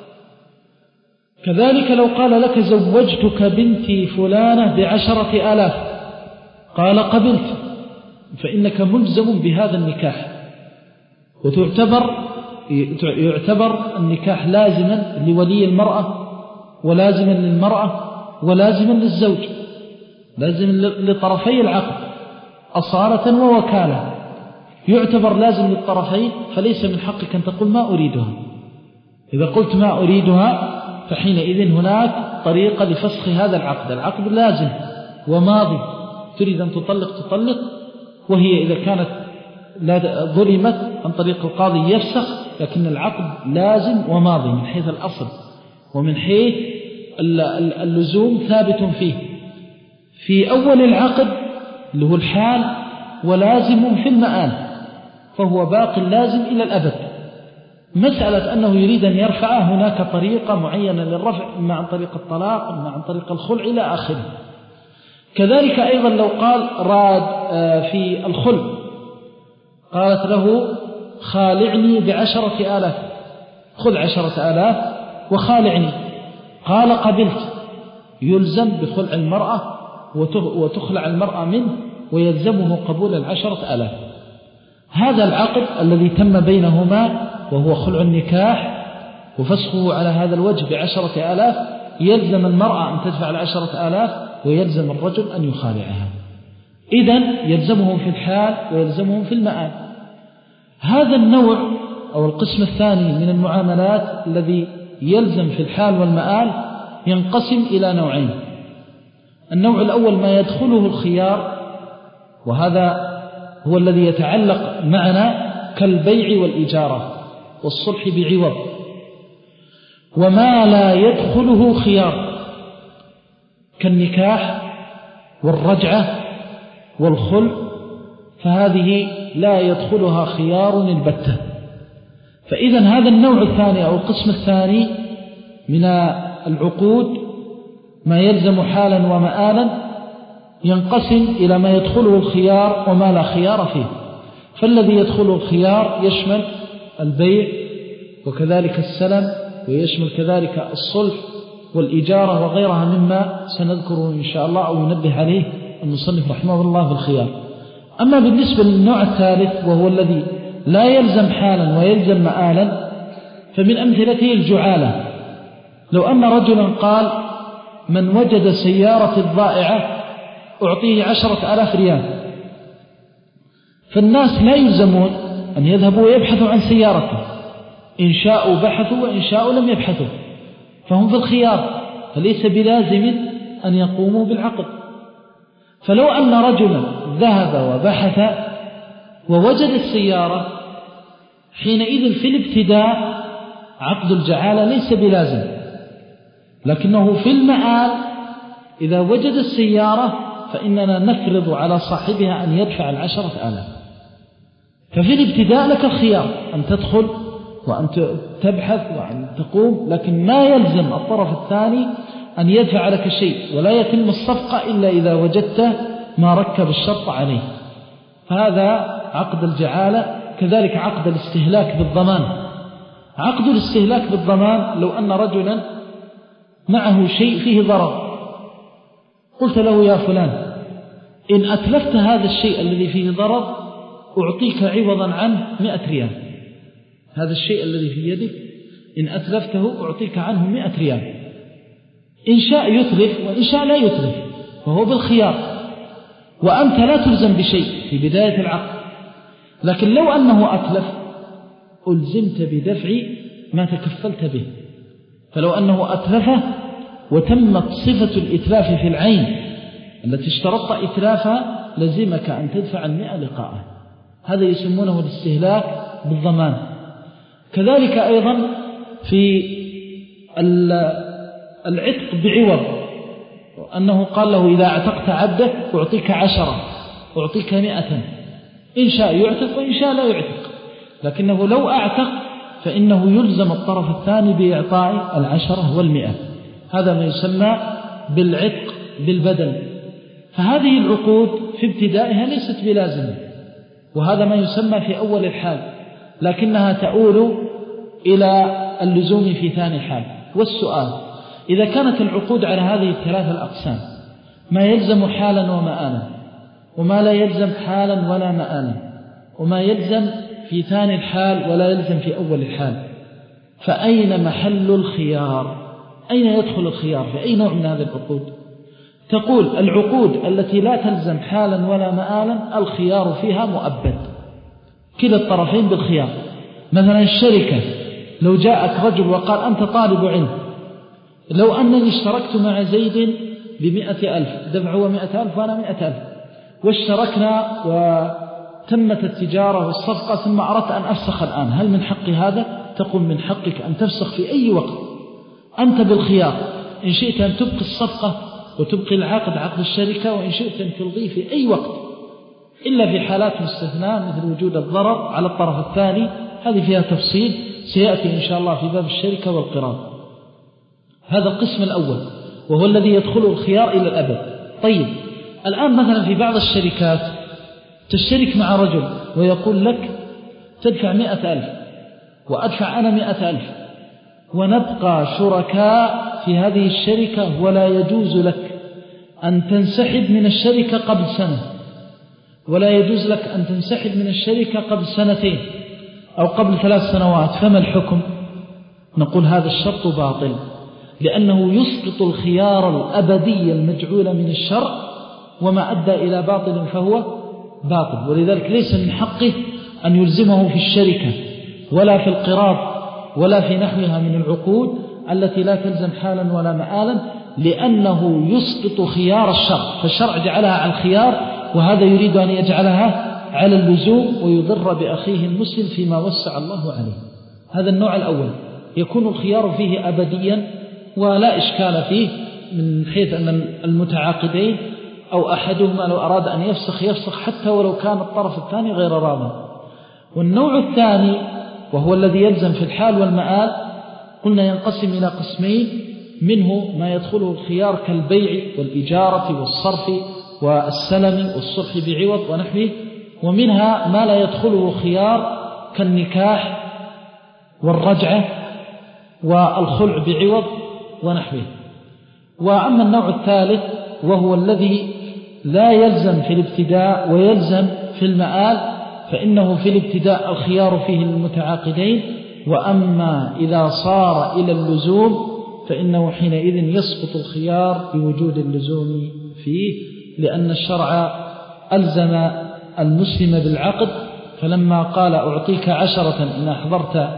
كذلك لو قال لك زوجتك بنتي فلانة بعشرة آلاف، قال قبلت، فإنك ملزم بهذا النكاح، وتعتبر يعتبر النكاح لازما لولي المرأة ولازما للمرأة ولازما للزوج، لازم لطرفي العقد أصالة ووكالة، يعتبر لازم للطرفين، فليس من حقك أن تقول ما أريدها. إذا قلت ما أريدها فحينئذ هناك طريقة لفسخ هذا العقد، العقد لازم وماضي، تريد أن تطلق تطلق، وهي إذا كانت ظلمت عن طريق القاضي يفسخ، لكن العقد لازم وماضي من حيث الأصل، ومن حيث اللزوم ثابت فيه في أول العقد اللي هو الحال، ولازم في المآل، فهو باق لازم إلى الأبد. مسألة أنه يريد أن يرفع، هناك طريقة معينة للرفع، إما عن طريق الطلاق إما عن طريق الخلع إلى آخره. كذلك أيضا لو قال راد في الخلع، قالت له خالعني بعشرة آلاف، خذ عشرة آلاف وخالعني، قال قبلت، يلزم بخلع المرأة وتخلع المرأة منه، ويلزمه قبول العشرة آلاف. هذا العقد الذي تم بينهما وهو خلع النكاح وفسخه على هذا الوجه بعشرة آلاف، يلزم المرأة أن تدفع العشرة آلاف، ويلزم الرجل أن يخالعها. إذن يلزمهم في الحال ويلزمهم في المآل. هذا النوع أو القسم الثاني من المعاملات الذي يلزم في الحال والمآل ينقسم إلى نوعين. النوع الأول ما يدخله الخيار، وهذا هو الذي يتعلق معنا كالبيع والإجارة والصلح بعوض. وما لا يدخله خيار كالنكاح والرجعة والخلع، فهذه لا يدخلها خيار البتة. فإذا هذا النوع الثاني أو القسم الثاني من العقود ما يلزم حالا ومآلا ينقسم إلى ما يدخله الخيار وما لا خيار فيه. فالذي يدخله الخيار يشمل البيع وكذلك السلم، ويشمل كذلك الصلح والإجارة وغيرها مما سنذكره إن شاء الله أو ينبه عليه المصنف رحمه الله في الخيار. أما بالنسبة للنوع الثالث وهو الذي لا يلزم حالا ويلزم مآلا، فمن أمثلته الجعالة. لو أن رجلا قال من وجد سيارة الضائعة أعطيه عشرة آلاف ريال، فالناس لا يلزمون أن يذهبوا ويبحثوا عن سيارته، إن شاءوا بحثوا وإن شاءوا لم يبحثوا، فهم في الخيار، فليس بلازم أن يقوموا بالعقد. فلو أن رجلا ذهب وبحث ووجد السيارة، حينئذ في الابتداء عقد الجعالة ليس بلازم، لكنه في المآل إذا وجد السيارة فإننا نفرض على صاحبها أن يدفع العشرة آلاف. ففي الابتداء لك الخيار أن تدخل وأن تبحث وأن تقوم، لكن ما يلزم الطرف الثاني أن يدفع لك شيء، ولا يتم الصفقة إلا إذا وجدت ما ركب الشرط عليه. هذا عقد الجعالة. كذلك عقد الاستهلاك بالضمان. عقد الاستهلاك بالضمان لو أن رجلا معه شيء فيه ضرر، قلت له يا فلان إن أتلفت هذا الشيء الذي فيه ضرر أعطيك عوضا عنه مئة ريال. هذا الشيء الذي في يدك إن أتلفته أعطيك عنه مئة ريال. إن شاء يتلف وإن شاء لا يتلف، وهو بالخيار، وأنت لا تلزم بشيء في بداية العقد. لكن لو أنه أتلف ألزمت بدفع ما تكفلت به. فلو أنه أتلفه وتمت صفة الإتلاف في العين التي اشترطت إتلافها لزمك أن تدفع المئة لقاءه. هذا يسمونه الاستهلاك بالضمان. كذلك أيضا في العتق بعوض، أنه قال له إذا اعتقت عبدك أعطيك عشرة، أعطيك مئة، إن شاء يعتق وإن شاء لا يعتق. لكنه لو أعتق فإنه يلزم الطرف الثاني بإعطاء العشرة والمئة. هذا ما يسمى بالعتق بالبدل. فهذه العقود في ابتدائها ليست بلازمة، وهذا ما يسمى في أول الحال، لكنها تؤول إلى اللزوم في ثاني الحال. والسؤال إذا كانت العقود على هذه الثلاثة الأقسام، ما يلزم حالا ومآلا، وما لا يلزم حالا ولا مآلا، وما يلزم في ثاني الحال ولا يلزم في أول الحال، فأين محل الخيار؟ أين يدخل الخيار في أي نوع من هذه العقود؟ تقول العقود التي لا تلزم حالا ولا مآلا الخيار فيها مؤبد، كلا الطرفين بالخيار. مثلا الشركة، لو جاءك رجل وقال أنت طالب علم، لو أنني اشتركت مع زيد بمئة ألف، دفعه مئة ألف وأنا مئة ألف، واشتركنا وتمت التجارة والصفقة، ثم أردت أن أفسخ الآن، هل من حقي هذا؟ تقول من حقك أن تفسخ في أي وقت، أنت بالخيار. إن شئت أن تبقي الصفقة وتبقي العقد عقد الشركة، وإن شئت أن تلغيه في أي وقت، إلا في حالات مستثناء مثل وجود الضرر على الطرف الثاني، هذه فيها تفصيل سيأتي إن شاء الله في باب الشركة والقراض. هذا القسم الأول وهو الذي يدخله الخيار إلى الأبد. طيب الآن مثلا في بعض الشركات تشترك مع رجل ويقول لك تدفع مئة ألف وأدفع أنا مئة ألف، ونبقى شركاء في هذه الشركة، ولا يجوز لك أن تنسحب من الشركة قبل سنة، ولا يجوز لك أن تنسحب من الشركة قبل سنتين أو قبل ثلاث سنوات، فما الحكم؟ نقول هذا الشرط باطل، لأنه يسقط الخيار الأبدي المجعول من الشرع، وما أدى إلى باطل فهو باطل. ولذلك ليس من حقه أن يلزمه في الشركة ولا في القراض ولا في نحوها من العقود التي لا تلزم حالا ولا مآلا، لأنه يسقط خيار الشرع. فالشرع جعلها على الخيار، وهذا يريد أن يجعلها على اللزوم ويضر بأخيه المسلم فيما وسع الله عليه. هذا النوع الأول يكون الخيار فيه أبديا ولا إشكال فيه، من حيث أن المتعاقدين أو أحدهما لو أراد أن يفسخ يفسخ حتى ولو كان الطرف الثاني غير راضٍ. والنوع الثاني وهو الذي يلزم في الحال والمآل، قلنا ينقسم إلى قسمين، منه ما يدخله الخيار كالبيع والإجارة والصرف والسلم والصلح بعوض ونحوه، ومنها ما لا يدخله خيار كالنكاح والرجعة والخلع بعوض ونحوه. وأما النوع الثالث وهو الذي لا يلزم في الابتداء ويلزم في المآل، فإنه في الابتداء الخيار فيه للمتعاقدين، وأما إذا صار إلى اللزوم فإنه حينئذ يسقط الخيار بوجود اللزوم فيه، لأن الشرع ألزم المسلم بالعقد، فلما قال أعطيك عشرة إن أحضرت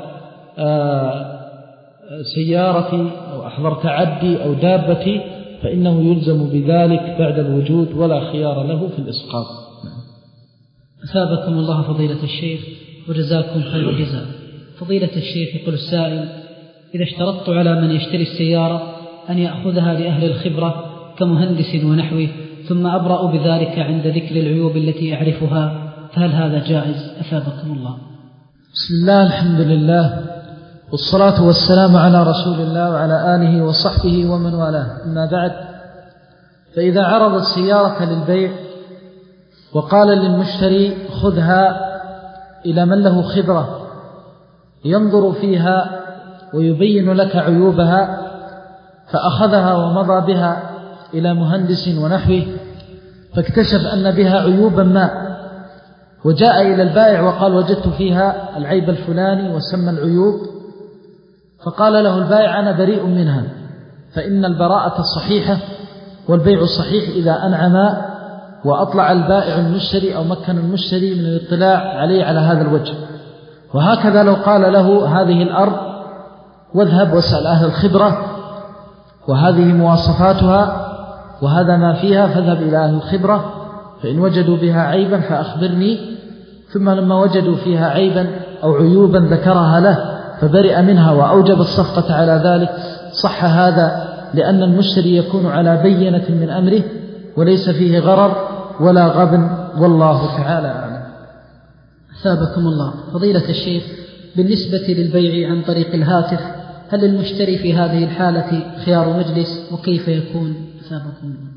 سيارتي أو أحضرت عبدي أو دابتي، فإنه يلزم بذلك بعد الوجود ولا خيار له في الإسقاط. أثابكم الله فضيلة الشيخ، وجزاكم خير الجزاء. فضيلة الشيخ، يقول السائل: إذا اشترطت على من يشتري السيارة أن يأخذها لأهل الخبرة كمهندس ونحوه، ثم أبرأ بذلك عند ذكر العيوب التي أعرفها، فهل هذا جائز؟ أثابكم الله. بسم الله، الحمد لله، والصلاة والسلام على رسول الله وعلى آله وصحبه ومن والاه، أما بعد، فإذا عرض السيارة للبيع وقال للمشتري: خذها إلى من له خبرة ينظر فيها ويبين لك عيوبها، فأخذها ومضى بها إلى مهندس ونحوه، فاكتشف أن بها عيوبا ما، وجاء إلى البائع وقال: وجدت فيها العيب الفلاني، وسمى العيوب، فقال له البائع: أنا بريء منها، فإن البراءة الصحيحة والبيع الصحيح إذا أنعم وأطلع البائع المشتري أو مكن المشتري من الاطلاع عليه على هذا الوجه. وهكذا لو قال له: هذه الأرض واذهب واسأل أهل الخبرة، وهذه مواصفاتها وهذا ما فيها، فاذهب إلى أهل الخبرة، فإن وجدوا بها عيبا فأخبرني، ثم لما وجدوا فيها عيبا أو عيوبا ذكرها له فبرئ منها وأوجب الصفقة على ذلك، صح هذا، لأن المشتري يكون على بينة من أمره وليس فيه غرر ولا غبن، والله تعالى أعلم. أثابكم الله. فضيلة الشيخ، بالنسبة للبيع عن طريق الهاتف، هل المشتري في هذه الحالة خيار مجلس، وكيف يكون؟ أثابكم الله.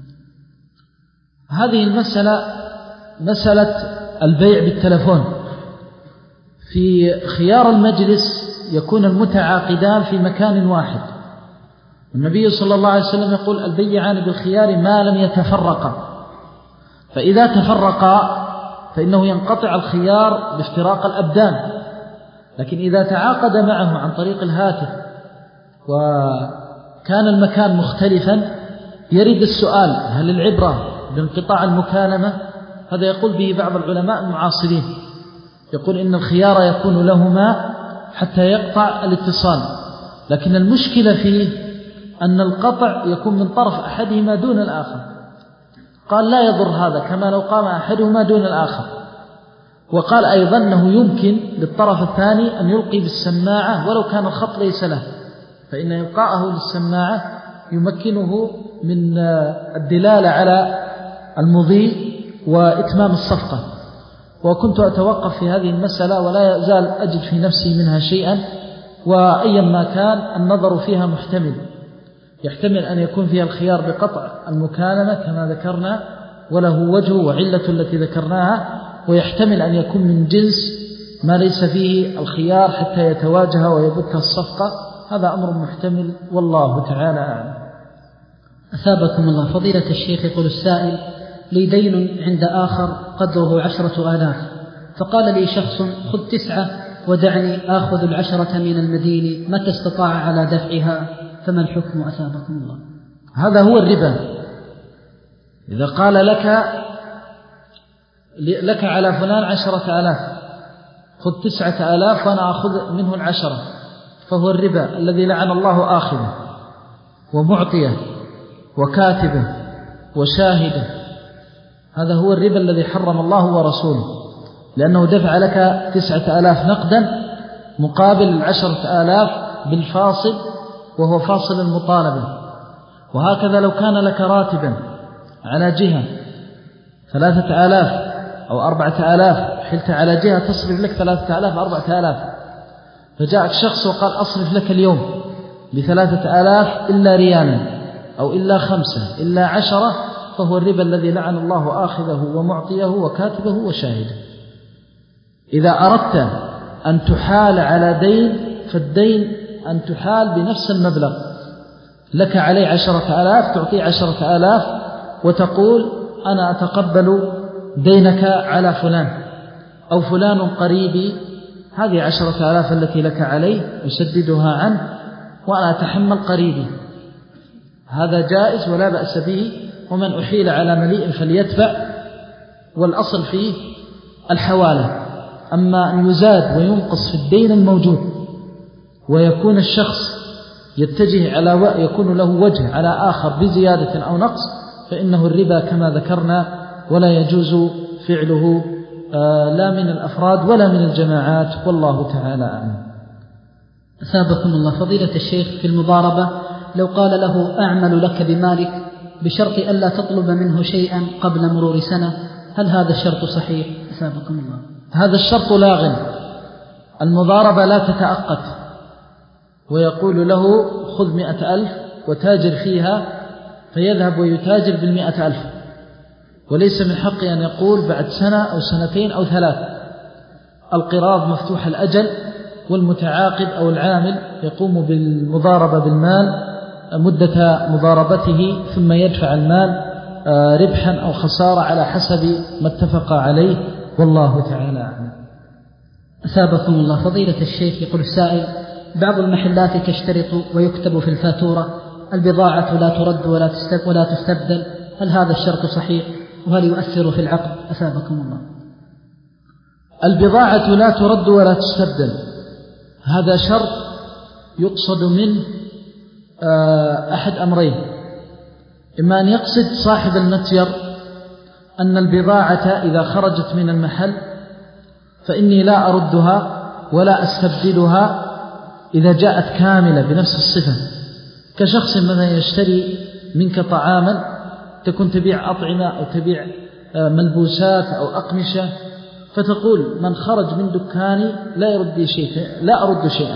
هذه المسألة مسألة البيع بالتلفون. في خيار المجلس يكون المتعاقدان في مكان واحد. النبي صلى الله عليه وسلم يقول: البيعان بالخيار ما لم يتفرقا، فإذا تفرقا فإنه ينقطع الخيار بافتراق الأبدان. لكن إذا تعاقد معه عن طريق الهاتف وكان المكان مختلفا، يرد السؤال: هل العبرة بانقطاع المكالمة؟ هذا يقول به بعض العلماء المعاصرين، يقول إن الخيار يكون لهما حتى يقطع الاتصال. لكن المشكلة فيه أن القطع يكون من طرف أحدهما دون الآخر، قال لا يضر هذا كما لو قام أحدهما دون الآخر. وقال أيضا أنه يمكن للطرف الثاني أن يلقي بالسماعة ولو كان الخط ليس له، فإن إلقاءه للسماعة يمكنه من الدلالة على المضي وإتمام الصفقة. وكنت أتوقف في هذه المسألة ولا يزال أجد في نفسي منها شيئا، وأيا ما كان النظر فيها محتمل، يحتمل أن يكون فيها الخيار بقطع المكالمة كما ذكرنا وله وجه وعلة التي ذكرناها، ويحتمل أن يكون من جنس ما ليس فيه الخيار حتى يتواجه ويبث الصفقة. هذا أمر محتمل، والله تعالى أعلم. أثابكم الله. فضيلة الشيخ، يقول السائل: لي دين عند آخر قدره عشرة آلاف، فقال لي شخص: خذ تسعة ودعني آخذ العشرة من المدين، متى استطاع على دفعها، فما الحكم؟ أثابكم الله. هذا هو الربا. إذا قال لك لك على فلان عشرة آلاف، خذ تسعة آلاف وأنا أخذ منه العشرة، فهو الربا الذي لعن الله آخذه ومعطيه وكاتبه وشاهده. هذا هو الربا الذي حرم الله ورسوله، لأنه دفع لك تسعة آلاف نقدا مقابل العشرة آلاف بالفاصل، وهو فاصل المطالبة. وهكذا لو كان لك راتبا على جهة ثلاثة آلاف أو أربعة آلاف، حلت على جهة تصرف لك ثلاثة آلاف أربعة آلاف، فجاءك شخص وقال: أصرف لك اليوم بثلاثة آلاف إلا ريالا أو إلا خمسة إلا عشرة، فهو الربا الذي لعن الله آخذه ومعطيه وكاتبه وشاهده. إذا أردت أن تحال على دين، فالدين أن تحال بنفس المبلغ، لك عليه عشرة آلاف تعطيه عشرة آلاف وتقول: أنا أتقبل دينك على فلان أو فلان قريبي، هذه عشرة آلاف التي لك عليه أسددها عنه وأنا أتحمل قريبي. هذا جائز ولا بأس به، ومن أحيل على مليء فليتبع، والأصل فيه الحوالة. أما أن يزاد وينقص في الدين الموجود ويكون الشخص يتجه على يكون له وجه على آخر بزيادة أو نقص، فإنه الربا كما ذكرنا، ولا يجوز فعله لا من الأفراد ولا من الجماعات، والله تعالى أعلم. أثابكم الله فضيلة الشيخ، في المضاربة لو قال له أعمل لك بمالك بشرط ألا تطلب منه شيئا قبل مرور سنة، هل هذا الشرط صحيح؟ أثابكم الله. هذا الشرط لاغ، المضاربة لا تتأقت، ويقول له خذ مئة ألف وتاجر فيها، فيذهب ويتاجر بالمئة ألف، وليس من حقه أن يقول بعد سنة أو سنتين أو ثلاث. القراض مفتوح الأجل، والمتعاقد أو العامل يقوم بالمضاربة بالمال مدة مضاربته، ثم يدفع المال ربحا أو خسارة على حسب ما اتفق عليه، والله تعالى أعلم. أثابكم الله فضيلة الشيخ، يقول السائل: بعض المحلات تشترط ويكتب في الفاتورة البضاعة لا ترد ولا تستبدل، هل هذا الشرط صحيح؟ وهل يؤثر في العقد؟ أثابكم الله. البضاعة لا ترد ولا تستبدل، هذا شرط يقصد منه أحد أمرين: إما أن يقصد صاحب المتجر أن البضاعة إذا خرجت من المحل فإني لا أردها ولا أستبدلها إذا جاءت كاملة بنفس الصفة، كشخص مثلا يشتري منك طعاما، تكون تبيع أطعمة أو تبيع ملبوسات أو أقمشة، فتقول من خرج من دكاني لا يرد شيء، لا أرد شيئا.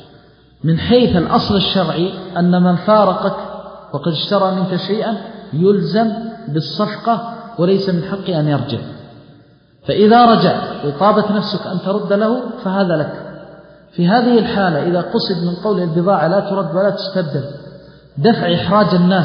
من حيث الأصل الشرعي أن من فارقك وقد اشترى منك شيئا يلزم بالصفقة وليس من حقه أن يرجع، فإذا رجع وطابت نفسك أن ترد له فهذا لك. في هذه الحالة إذا قصد من قول البضاعة لا ترد ولا تستبدل دفع إحراج الناس،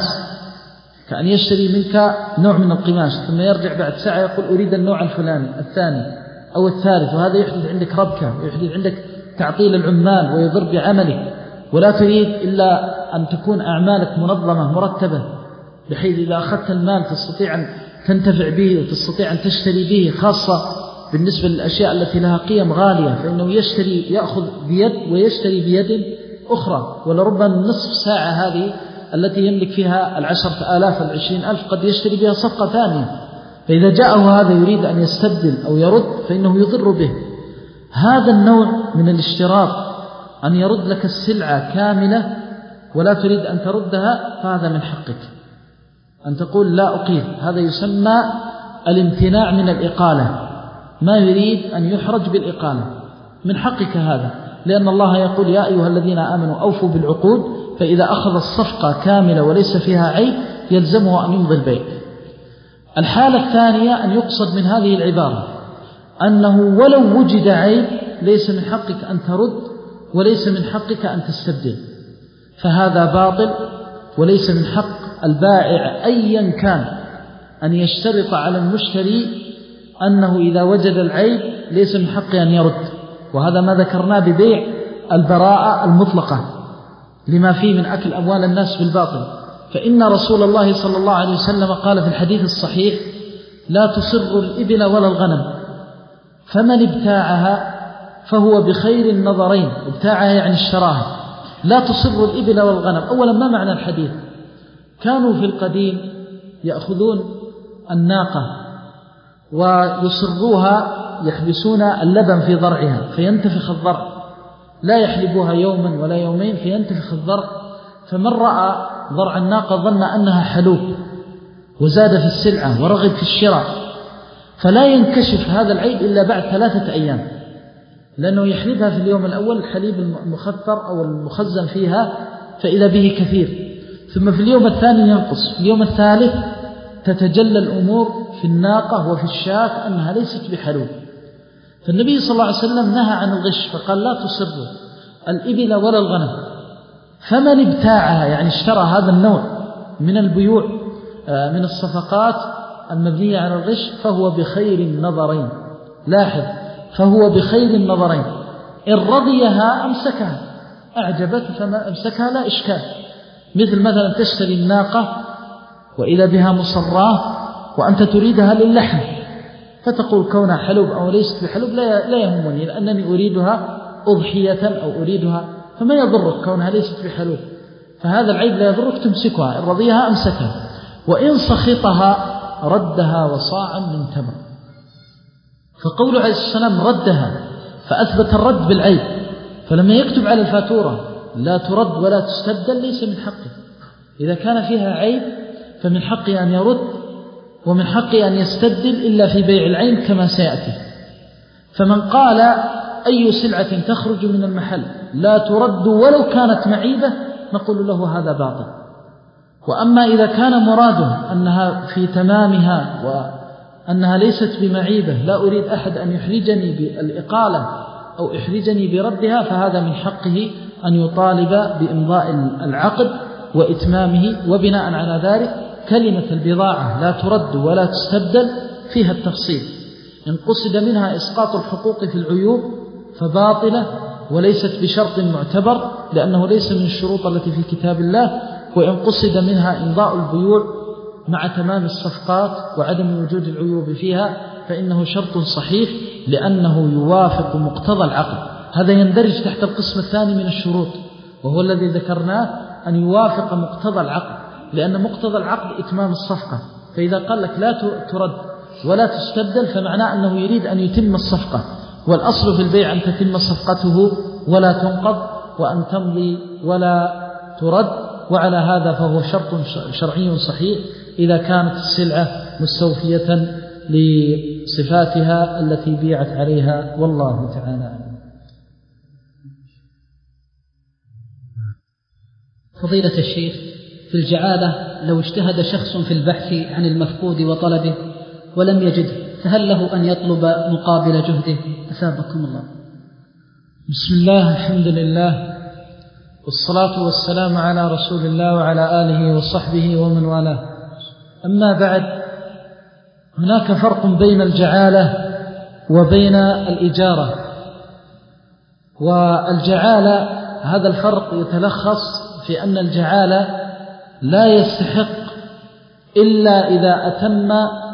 كأن يشتري منك نوع من القماش ثم يرجع بعد ساعة يقول أريد النوع الفلاني الثاني أو الثالث، وهذا يحدث عندك ربكة ويحدث عندك تعطيل العمال ويضر بعملك، ولا تريد إلا أن تكون أعمالك منظمة مرتبة، بحيث إذا أخذت المال تستطيع أن تنتفع به وتستطيع أن تشتري به، خاصة بالنسبة للأشياء التي لها قيم غالية، فإنه يشتري يأخذ بيد ويشتري بيد أخرى، ولربما نصف ساعة هذه التي يملك فيها العشرة آلاف العشرين ألف قد يشتري بها صفقة ثانية، فإذا جاءه هذا يريد أن يستبدل أو يرد فإنه يضر به. هذا النوع من الاشتراط أن يرد لك السلعة كاملة ولا تريد أن تردها، فهذا من حقك أن تقول لا أقيل، هذا يسمى الامتناع من الإقالة، ما يريد أن يحرج بالإقالة، من حقك هذا، لأن الله يقول يا أيها الذين آمنوا أوفوا بالعقود، فإذا أخذ الصفقة كاملة وليس فيها عيب يلزمه أن يمضي البيع. الحالة الثانية أن يقصد من هذه العبارة أنه ولو وجد عيب ليس من حقك أن ترد وليس من حقك أن تستبدل، فهذا باطل، وليس من حق البائع أيا كان أن يشترط على المشتري أنه إذا وجد العيب ليس من حقه أن يرد، وهذا ما ذكرناه ببيع البراءة المطلقة لما فيه من أكل أموال الناس بالباطل. فإن رسول الله صلى الله عليه وسلم قال في الحديث الصحيح لا تصر الإبل ولا الغنم، فمن ابتاعها فهو بخير النظرين، ابتاعها يعني اشتراها، لا تصر الإبل والغنم. أولا ما معنى الحديث؟ كانوا في القديم يأخذون الناقة ويصروها، يحبسون اللبن في ضرعها فينتفخ الضرع، لا يحلبوها يوما ولا يومين فينتفخ الضرع، فمن رأى ضرع الناقة ظن أنها حلوب وزاد في السلعة ورغب في الشراء، فلا ينكشف هذا العيب إلا بعد ثلاثة أيام، لأنه يحلبها في اليوم الأول الحليب المخثر أو المخزن فيها فإذا به كثير، ثم في اليوم الثاني ينقص، في اليوم الثالث تتجلى الأمور في الناقة وفي الشاة أنها ليست بحلوب. فالنبي صلى الله عليه وسلم نهى عن الغش، فقال لا تصروا الإبل ولا الغنم، فمن ابتاعها يعني اشترى هذا النوع من البيوع من الصفقات المبنية على الغش فهو بخير النظرين. لاحظ، فهو بخير النظرين، إن رضيها أمسكها، أعجبته فما أمسكها لا إشكال. مثل مثلا تشتري الناقة وإذا بها مصراه وأنت تريدها للحم، فتقول كونها حلوب أو ليست بحلوب لا يهمني، لأنني أريدها أضحية أو أريدها، فما يضرك كونها ليست بحلوب، فهذا العيب لا يضرك، تمسكها، إن رضيها أمسكها، وإن سخطها ردها وصاعا من تمر. فقوله عليه السلام ردها، فأثبت الرد بالعيب، فلما يكتب على الفاتورة لا ترد ولا تستبدل ليس من حقه. إذا كان فيها عيب فمن حقه أن يرد، ومن حقه أن يستبدل إلا في بيع العين كما سيأتي. فمن قال أي سلعة تخرج من المحل لا ترد ولو كانت معيبة نقول له هذا باطل. وأما إذا كان مراده أنها في تمامها وأنها ليست بمعيبة، لا أريد أحد أن يحرجني بالإقالة أو يحرجني بردها، فهذا من حقه أن يطالب بإمضاء العقد وإتمامه. وبناء على ذلك كلمة البضاعة لا ترد ولا تستبدل فيها التفصيل، إن قصد منها إسقاط الحقوق في العيوب فباطلة وليست بشرط معتبر لأنه ليس من الشروط التي في كتاب الله، وإن قصد منها إمضاء البيوع مع تمام الصفقات وعدم وجود العيوب فيها فإنه شرط صحيح لأنه يوافق مقتضى العقد. هذا يندرج تحت القسم الثاني من الشروط، وهو الذي ذكرناه، أن يوافق مقتضى العقد، لأن مقتضى العقد إتمام الصفقة. فإذا قال لك لا ترد ولا تستبدل فمعناه أنه يريد أن يتم الصفقة، والأصل في البيع أن تتم صفقته ولا تنقض، وأن تمضي ولا ترد. وعلى هذا فهو شرط شرعي صحيح إذا كانت السلعة مستوفية لصفاتها التي بيعت عليها، والله تعالى. فضيلة الشيخ، في الجعالة لو اجتهد شخص في البحث عن المفقود وطلبه ولم يجده فهل له أن يطلب مقابل جهده؟ أثابكم الله. بسم الله، الحمد لله، والصلاة والسلام على رسول الله وعلى آله وصحبه ومن والاه. أما بعد، هناك فرق بين الجعالة وبين الإجارة. والجعالة هذا الفرق يتلخص في أن الجعالة لا يستحق إلا إذا أتم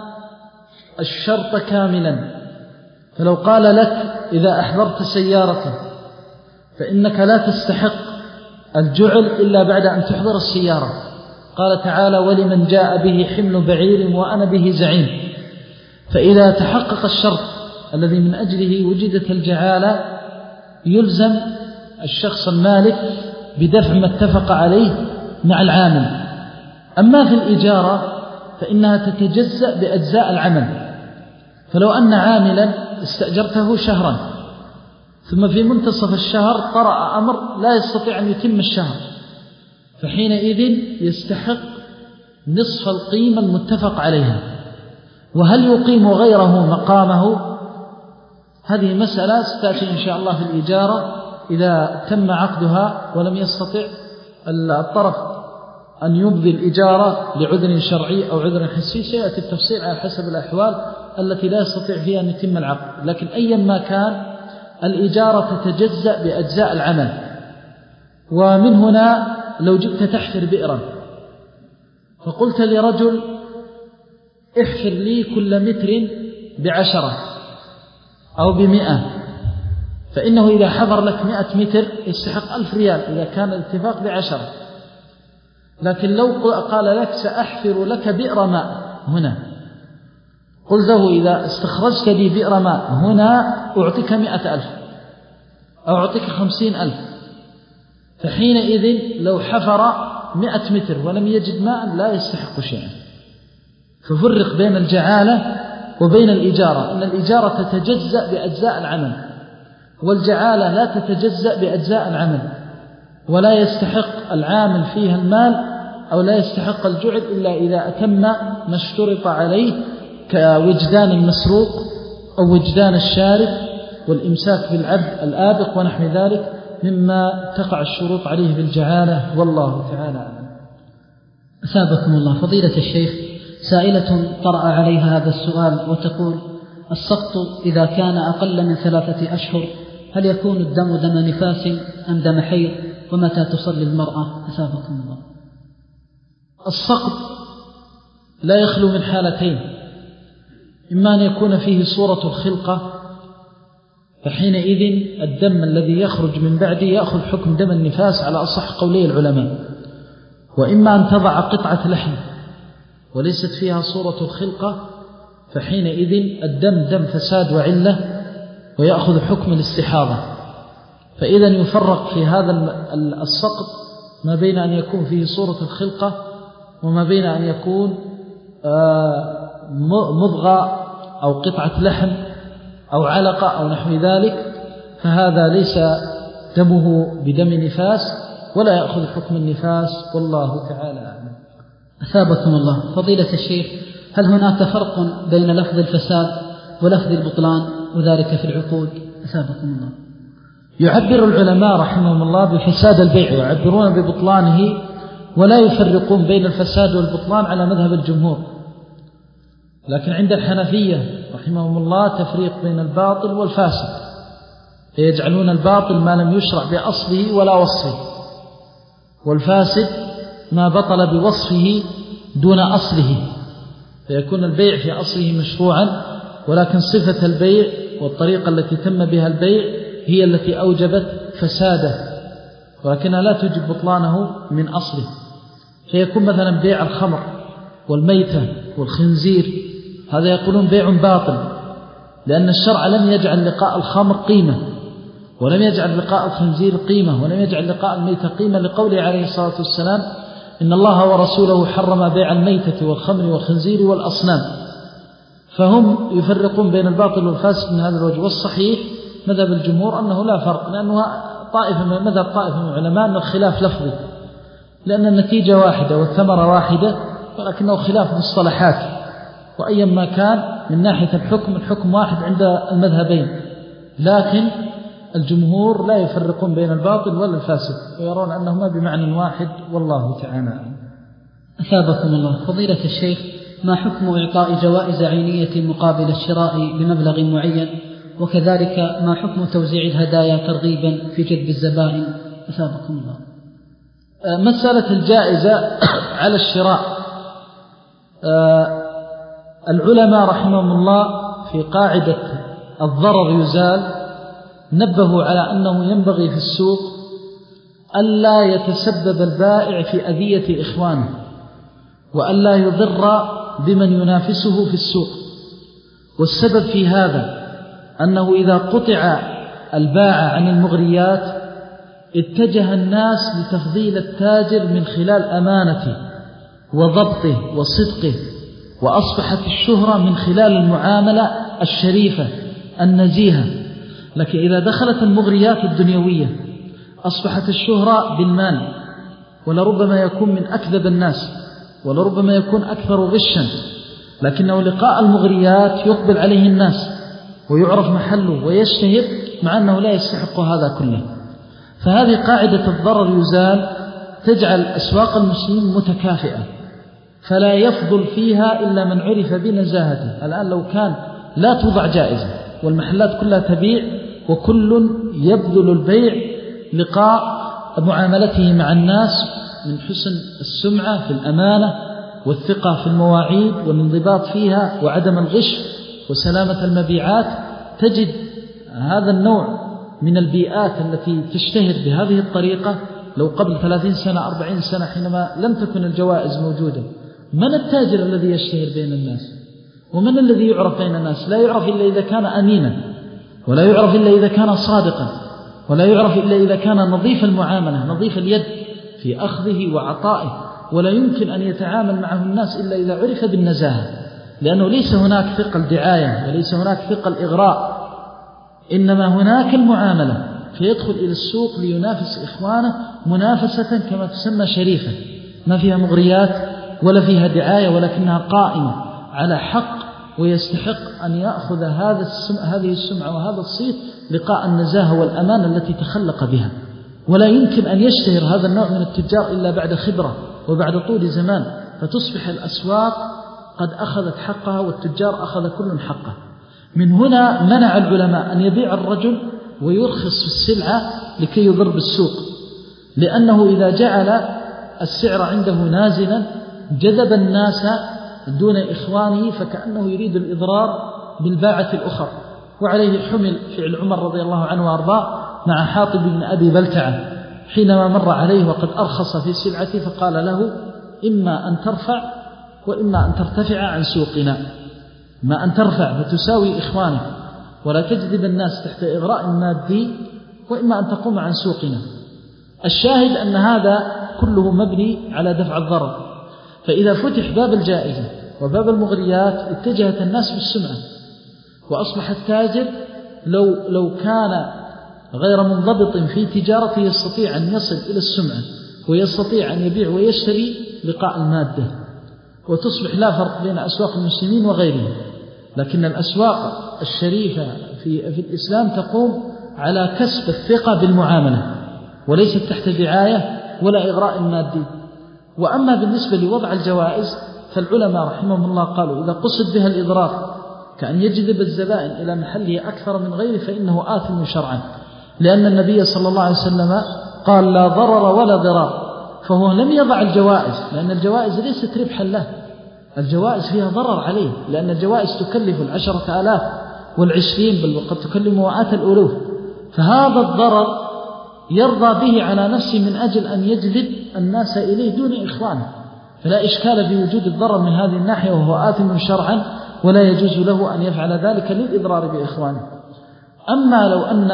الشرط كاملا. فلو قال لك إذا أحضرت سيارتي فإنك لا تستحق الجعل إلا بعد أن تحضر السيارة، قال تعالى ولمن جاء به حمل بعير وأنا به زعيم. فإذا تحقق الشرط الذي من أجله وجدت الجعالة يلزم الشخص المالك بدفع ما اتفق عليه مع العامل. أما في الإجارة فإنها تتجزأ بأجزاء العمل. فلو أن عاملا استأجرته شهرا ثم في منتصف الشهر طرأ أمر لا يستطيع أن يتم الشهر، فحينئذ يستحق نصف القيمة المتفق عليها. وهل يقيم غيره مقامه؟ هذه مسألة ستأتي إن شاء الله في الإجارة إذا تم عقدها ولم يستطع الطرف أن يبذل الإجارة لعذر شرعي أو عذر حسي، سيأتي التفصيل على حسب الأحوال التي لا يستطيع فيها أن يتم العقد. لكن أيا ما كان الإجارة تتجزأ بأجزاء العمل. ومن هنا لو جئت تحفر بئرا فقلت لرجل احفر لي كل متر بعشرة أو بمئة، فإنه إذا حفر لك مئة متر يستحق ألف ريال إذا كان الاتفاق بعشرة. لكن لو قال لك سأحفر لك بئر ماء هنا، قلت له إذا استخرجت لي بئر ماء هنا أعطيك مئة ألف أو أعطيك خمسين ألف، فحينئذ لو حفر مئة متر ولم يجد ماء لا يستحق شيئا. ففرق بين الجعالة وبين الإجارة، إن الإجارة تتجزأ بأجزاء العمل والجعالة لا تتجزأ بأجزاء العمل، ولا يستحق العامل فيها المال أو لا يستحق الجعل إلا إذا أتم ما اشترط عليه كوجدان المسروق أو وجدان الشارب والإمساك بالعبد الآبق ونحو ذلك مما تقع الشروط عليه بالجعالة، والله تعالى أعلم. أثابكم الله. فضيلة الشيخ، سائلة طرأ عليها هذا السؤال وتقول السقط إذا كان أقل من ثلاثة أشهر هل يكون الدم دم نفاس أم دم حيض، ومتى تصلي المرأة؟ أثابكم الله. السقط لا يخلو من حالتين، إما أن يكون فيه صورة الخلقة فحينئذ الدم الذي يخرج من بعده يأخذ حكم دم النفاس على أصح قولي العلماء، وإما أن تضع قطعة لحم وليست فيها صورة الخلقة فحينئذ الدم دم فساد وعلة ويأخذ حكم الاستحاضة. فإذا يفرق في هذا السقط ما بين أن يكون فيه صورة الخلقة وما بين أن يكون مضغة أو قطعة لحم أو علقة أو نحو ذلك، فهذا ليس دمه بدم نفاس ولا يأخذ حكم النفاس، والله تعالى أعلم. أثابكم الله. فضيلة الشيخ، هل هناك فرق بين لفظ الفساد ولفظ البطلان وذلك في العقود؟ أثابكم الله. يعبر العلماء رحمهم الله بفساد البيع ويعبرون ببطلانه، ولا يفرقون بين الفساد والبطلان على مذهب الجمهور. لكن عند الحنفية رحمهم الله تفريق بين الباطل والفاسد، فيجعلون الباطل ما لم يشرع بأصله ولا وصفه، والفاسد ما بطل بوصفه دون أصله، فيكون البيع في أصله مشروعا، ولكن صفة البيع والطريقة التي تم بها البيع هي التي أوجبت فساده، ولكنها لا توجب بطلانه من أصله. فيكون مثلا بيع الخمر والميتة والخنزير، هذا يقولون بيع باطل، لأن الشرع لم يجعل لقاء الخمر قيمة، ولم يجعل لقاء الخنزير قيمة، ولم يجعل لقاء الميتة قيمة، لقوله عليه الصلاة والسلام: إن الله ورسوله حرم بيع الميتة والخمر والخنزير والأصنام. فهم يفرقون بين الباطل والفاسد من هذا الوجه. والصحيح مذهب الجمهور أنه لا فرق، لأنه طائفة من مذهب طائفة من العلماء أن الخلاف لفظي، لأن النتيجة واحدة والثمرة واحدة، ولكنه خلاف مصطلحات، وأيا ما كان من ناحية الحكم الحكم واحد عند المذهبين، لكن الجمهور لا يفرقون بين الباطل ولا الفاسد، ويرون أنهما بمعنى واحد، والله تعالى. أثابكم الله. فضيلة الشيخ، ما حكم إعطاء جوائز عينية مقابل الشراء بمبلغ معين، وكذلك ما حكم توزيع الهدايا ترغيبا في جذب الزبائن؟ أثابكم الله. مسألة الجائزة على الشراء، العلماء رحمهم الله في قاعدة الضرر يزال نبهوا على أنه ينبغي في السوق ألا يتسبب البائع في أذية إخوانه، وألا يضر بمن ينافسه في السوق. والسبب في هذا أنه إذا قطع الباعة عن المغريات اتجه الناس لتفضيل التاجر من خلال أمانته وضبطه وصدقه، وأصبحت الشهرة من خلال المعاملة الشريفة النزيهة. لكن إذا دخلت المغريات الدنيوية أصبحت الشهرة بالمال، ولربما يكون من أكذب الناس، ولربما يكون أكثر غشا، لكنه لقاء المغريات يقبل عليه الناس ويعرف محله ويشتهر، مع أنه لا يستحق هذا كله. فهذه قاعدة الضرر يزال تجعل أسواق المسلمين متكافئة، فلا يفضل فيها إلا من عرف بنزاهته. الآن لو كان لا توضع جائزة والمحلات كلها تبيع وكل يبذل البيع لقاء معاملته مع الناس من حسن السمعة في الأمانة والثقة في المواعيد والانضباط فيها وعدم الغش وسلامة المبيعات، تجد هذا النوع من البيئات التي تشتهر بهذه الطريقة. لو قبل ثلاثين سنة أربعين سنة حينما لم تكن الجوائز موجودة، من التاجر الذي يشتهر بين الناس؟ ومن الذي يعرف بين الناس؟ لا يعرف إلا إذا كان أمينا، ولا يعرف إلا إذا كان صادقا، ولا يعرف إلا إذا كان نظيف المعاملة نظيف اليد في أخذه وعطائه، ولا يمكن أن يتعامل معه الناس إلا إذا عرف بالنزاهة، لأنه ليس هناك ثقل دعاية وليس هناك ثقل إغراء، إنما هناك المعاملة. فيدخل إلى السوق لينافس إخوانه منافسة كما تسمى شريفة، ما فيها مغريات ولا فيها دعاية، ولكنها قائمة على حق، ويستحق أن يأخذ هذا السمع هذه السمعة وهذا الصيت لقاء النزاهة والأمانة التي تخلق بها. ولا يمكن أن يشتهر هذا النوع من التجار إلا بعد خبرة وبعد طول زمان، فتصبح الأسواق قد أخذت حقها والتجار أخذ كل حقه. من هنا منع العلماء أن يبيع الرجل ويرخص في السلعة لكي يضر بالسوق، لأنه إذا جعل السعر عنده نازلا جذب الناس دون إخوانه، فكأنه يريد الإضرار بالباعة الأخر. وعليه حمل فعل عمر رضي الله عنه وأرضاه مع حاطب بن أبي بلتعة حينما مر عليه وقد أرخص في سلعته، فقال له: إما أن ترفع وإما أن ترتفع عن سوقنا. ما أن ترفع فتساوي إخوانك ولا تجذب الناس تحت إغراء مادي، وإما أن تقوم عن سوقنا. الشاهد أن هذا كله مبني على دفع الضرر. فإذا فتح باب الجائزة وباب المغريات اتجهت الناس بالسمعة، وأصبح التاجر لو, لو كان غير منضبط في تجارته يستطيع أن يصل إلى السمعة ويستطيع أن يبيع ويشتري لقاء المادة، وتصبح لا فرق بين أسواق المسلمين وغيرهم. لكن الأسواق الشريفة في, في الإسلام تقوم على كسب الثقة بالمعاملة وليست تحت دعاية ولا إغراء مادي. وأما بالنسبة لوضع الجوائز فالعلماء رحمهم الله قالوا إذا قصد بها الإضرار كأن يجذب الزبائن إلى محله أكثر من غيره فإنه آثم شرعا، لأن النبي صلى الله عليه وسلم قال لا ضرر ولا ضرار، فهو لم يضع الجوائز لأن الجوائز ليست ربحا له، الجوائز فيها ضرر عليه، لأن الجوائز تكلف العشرة آلاف والعشرين بل وقد تكلف مئات الألوف، فهذا الضرر يرضى به على نفسه من أجل أن يجذب الناس إليه دون إخوانه، فلا إشكال بوجود الضرر من هذه الناحية، وهو آثم شرعا ولا يجوز له أن يفعل ذلك للإضرار بإخوانه. أما لو أن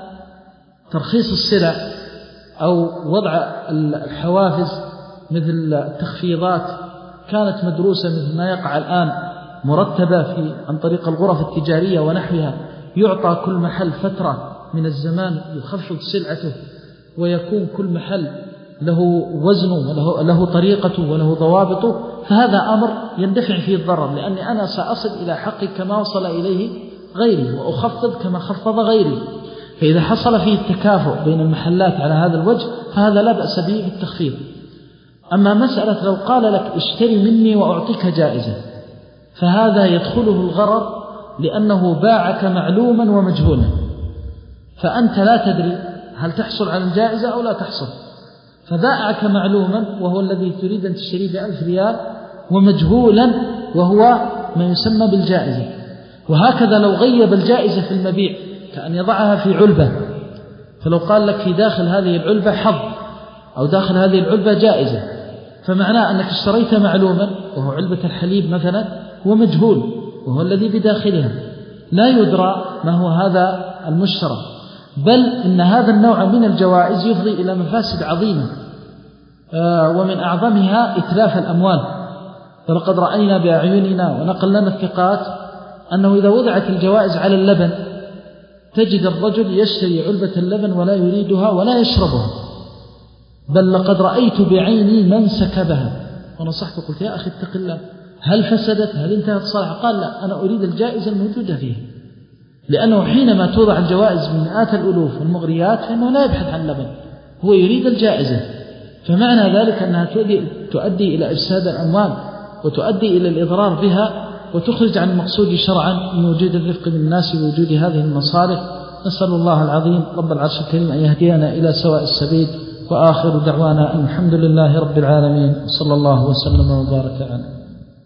ترخيص السلع أو وضع الحوافز مثل التخفيضات كانت مدروسة مثل ما يقع الآن مرتبة في عن طريق الغرف التجارية ونحوها، يعطى كل محل فترة من الزمان يخفض سلعته، ويكون كل محل له وزنه وله له طريقته وله ضوابطه، فهذا أمر يندفع فيه الضرر، لأني أنا سأصل إلى حقي كما وصل إليه غيري وأخفض كما خفض غيري. فإذا حصل فيه التكافؤ بين المحلات على هذا الوجه فهذا لا بأس به في التخفيض. أما مسألة لو قال لك اشتري مني وأعطيك جائزة، فهذا يدخله الغرر لأنه باعك معلوما ومجهولا، فأنت لا تدري هل تحصل على الجائزة أو لا تحصل، فباعك معلوما وهو الذي تريد أن تشتري بألف ريال، ومجهولا وهو ما يسمى بالجائزة. وهكذا لو غيب الجائزة في المبيع كأن يضعها في علبة، فلو قال لك في داخل هذه العلبة حظ أو داخل هذه العلبة جائزة، فمعناه أنك اشتريت معلوما وهو علبة الحليب مثلا، ومجهول وهو الذي بداخلها، لا يدرى ما هو هذا المشترى. بل إن هذا النوع من الجوائز يفضي إلى مفاسد عظيمة، ومن أعظمها إتلاف الأموال. فلقد رأينا بأعيننا ونقلنا الثقات أنه إذا وضعت الجوائز على اللبن تجد الرجل يشتري علبة اللبن ولا يريدها ولا يشربها، بل لقد رأيت بعيني من سكبها ونصحته قلت يا أخي اتق الله، هل فسدت هل انتهت صالحة؟ قال لا، أنا أريد الجائزة الموجودة فيها، لأنه حينما توضع الجوائز من مئات الألوف والمغريات فإنه لا يبحث عن اللبن، هو يريد الجائزة. فمعنى ذلك أنها تؤدي إلى إفساد الأموال وتؤدي إلى الإضرار بها، وتخرج عن المقصود شرعا من وجود الرفق بالناس ووجود هذه المصالح. نسأل الله العظيم رب العرش الكريم أن يهدينا إلى سواء السبيل، وآخر دعوانا أن الحمد لله رب العالمين، صلى الله وسلم وبارك عليه.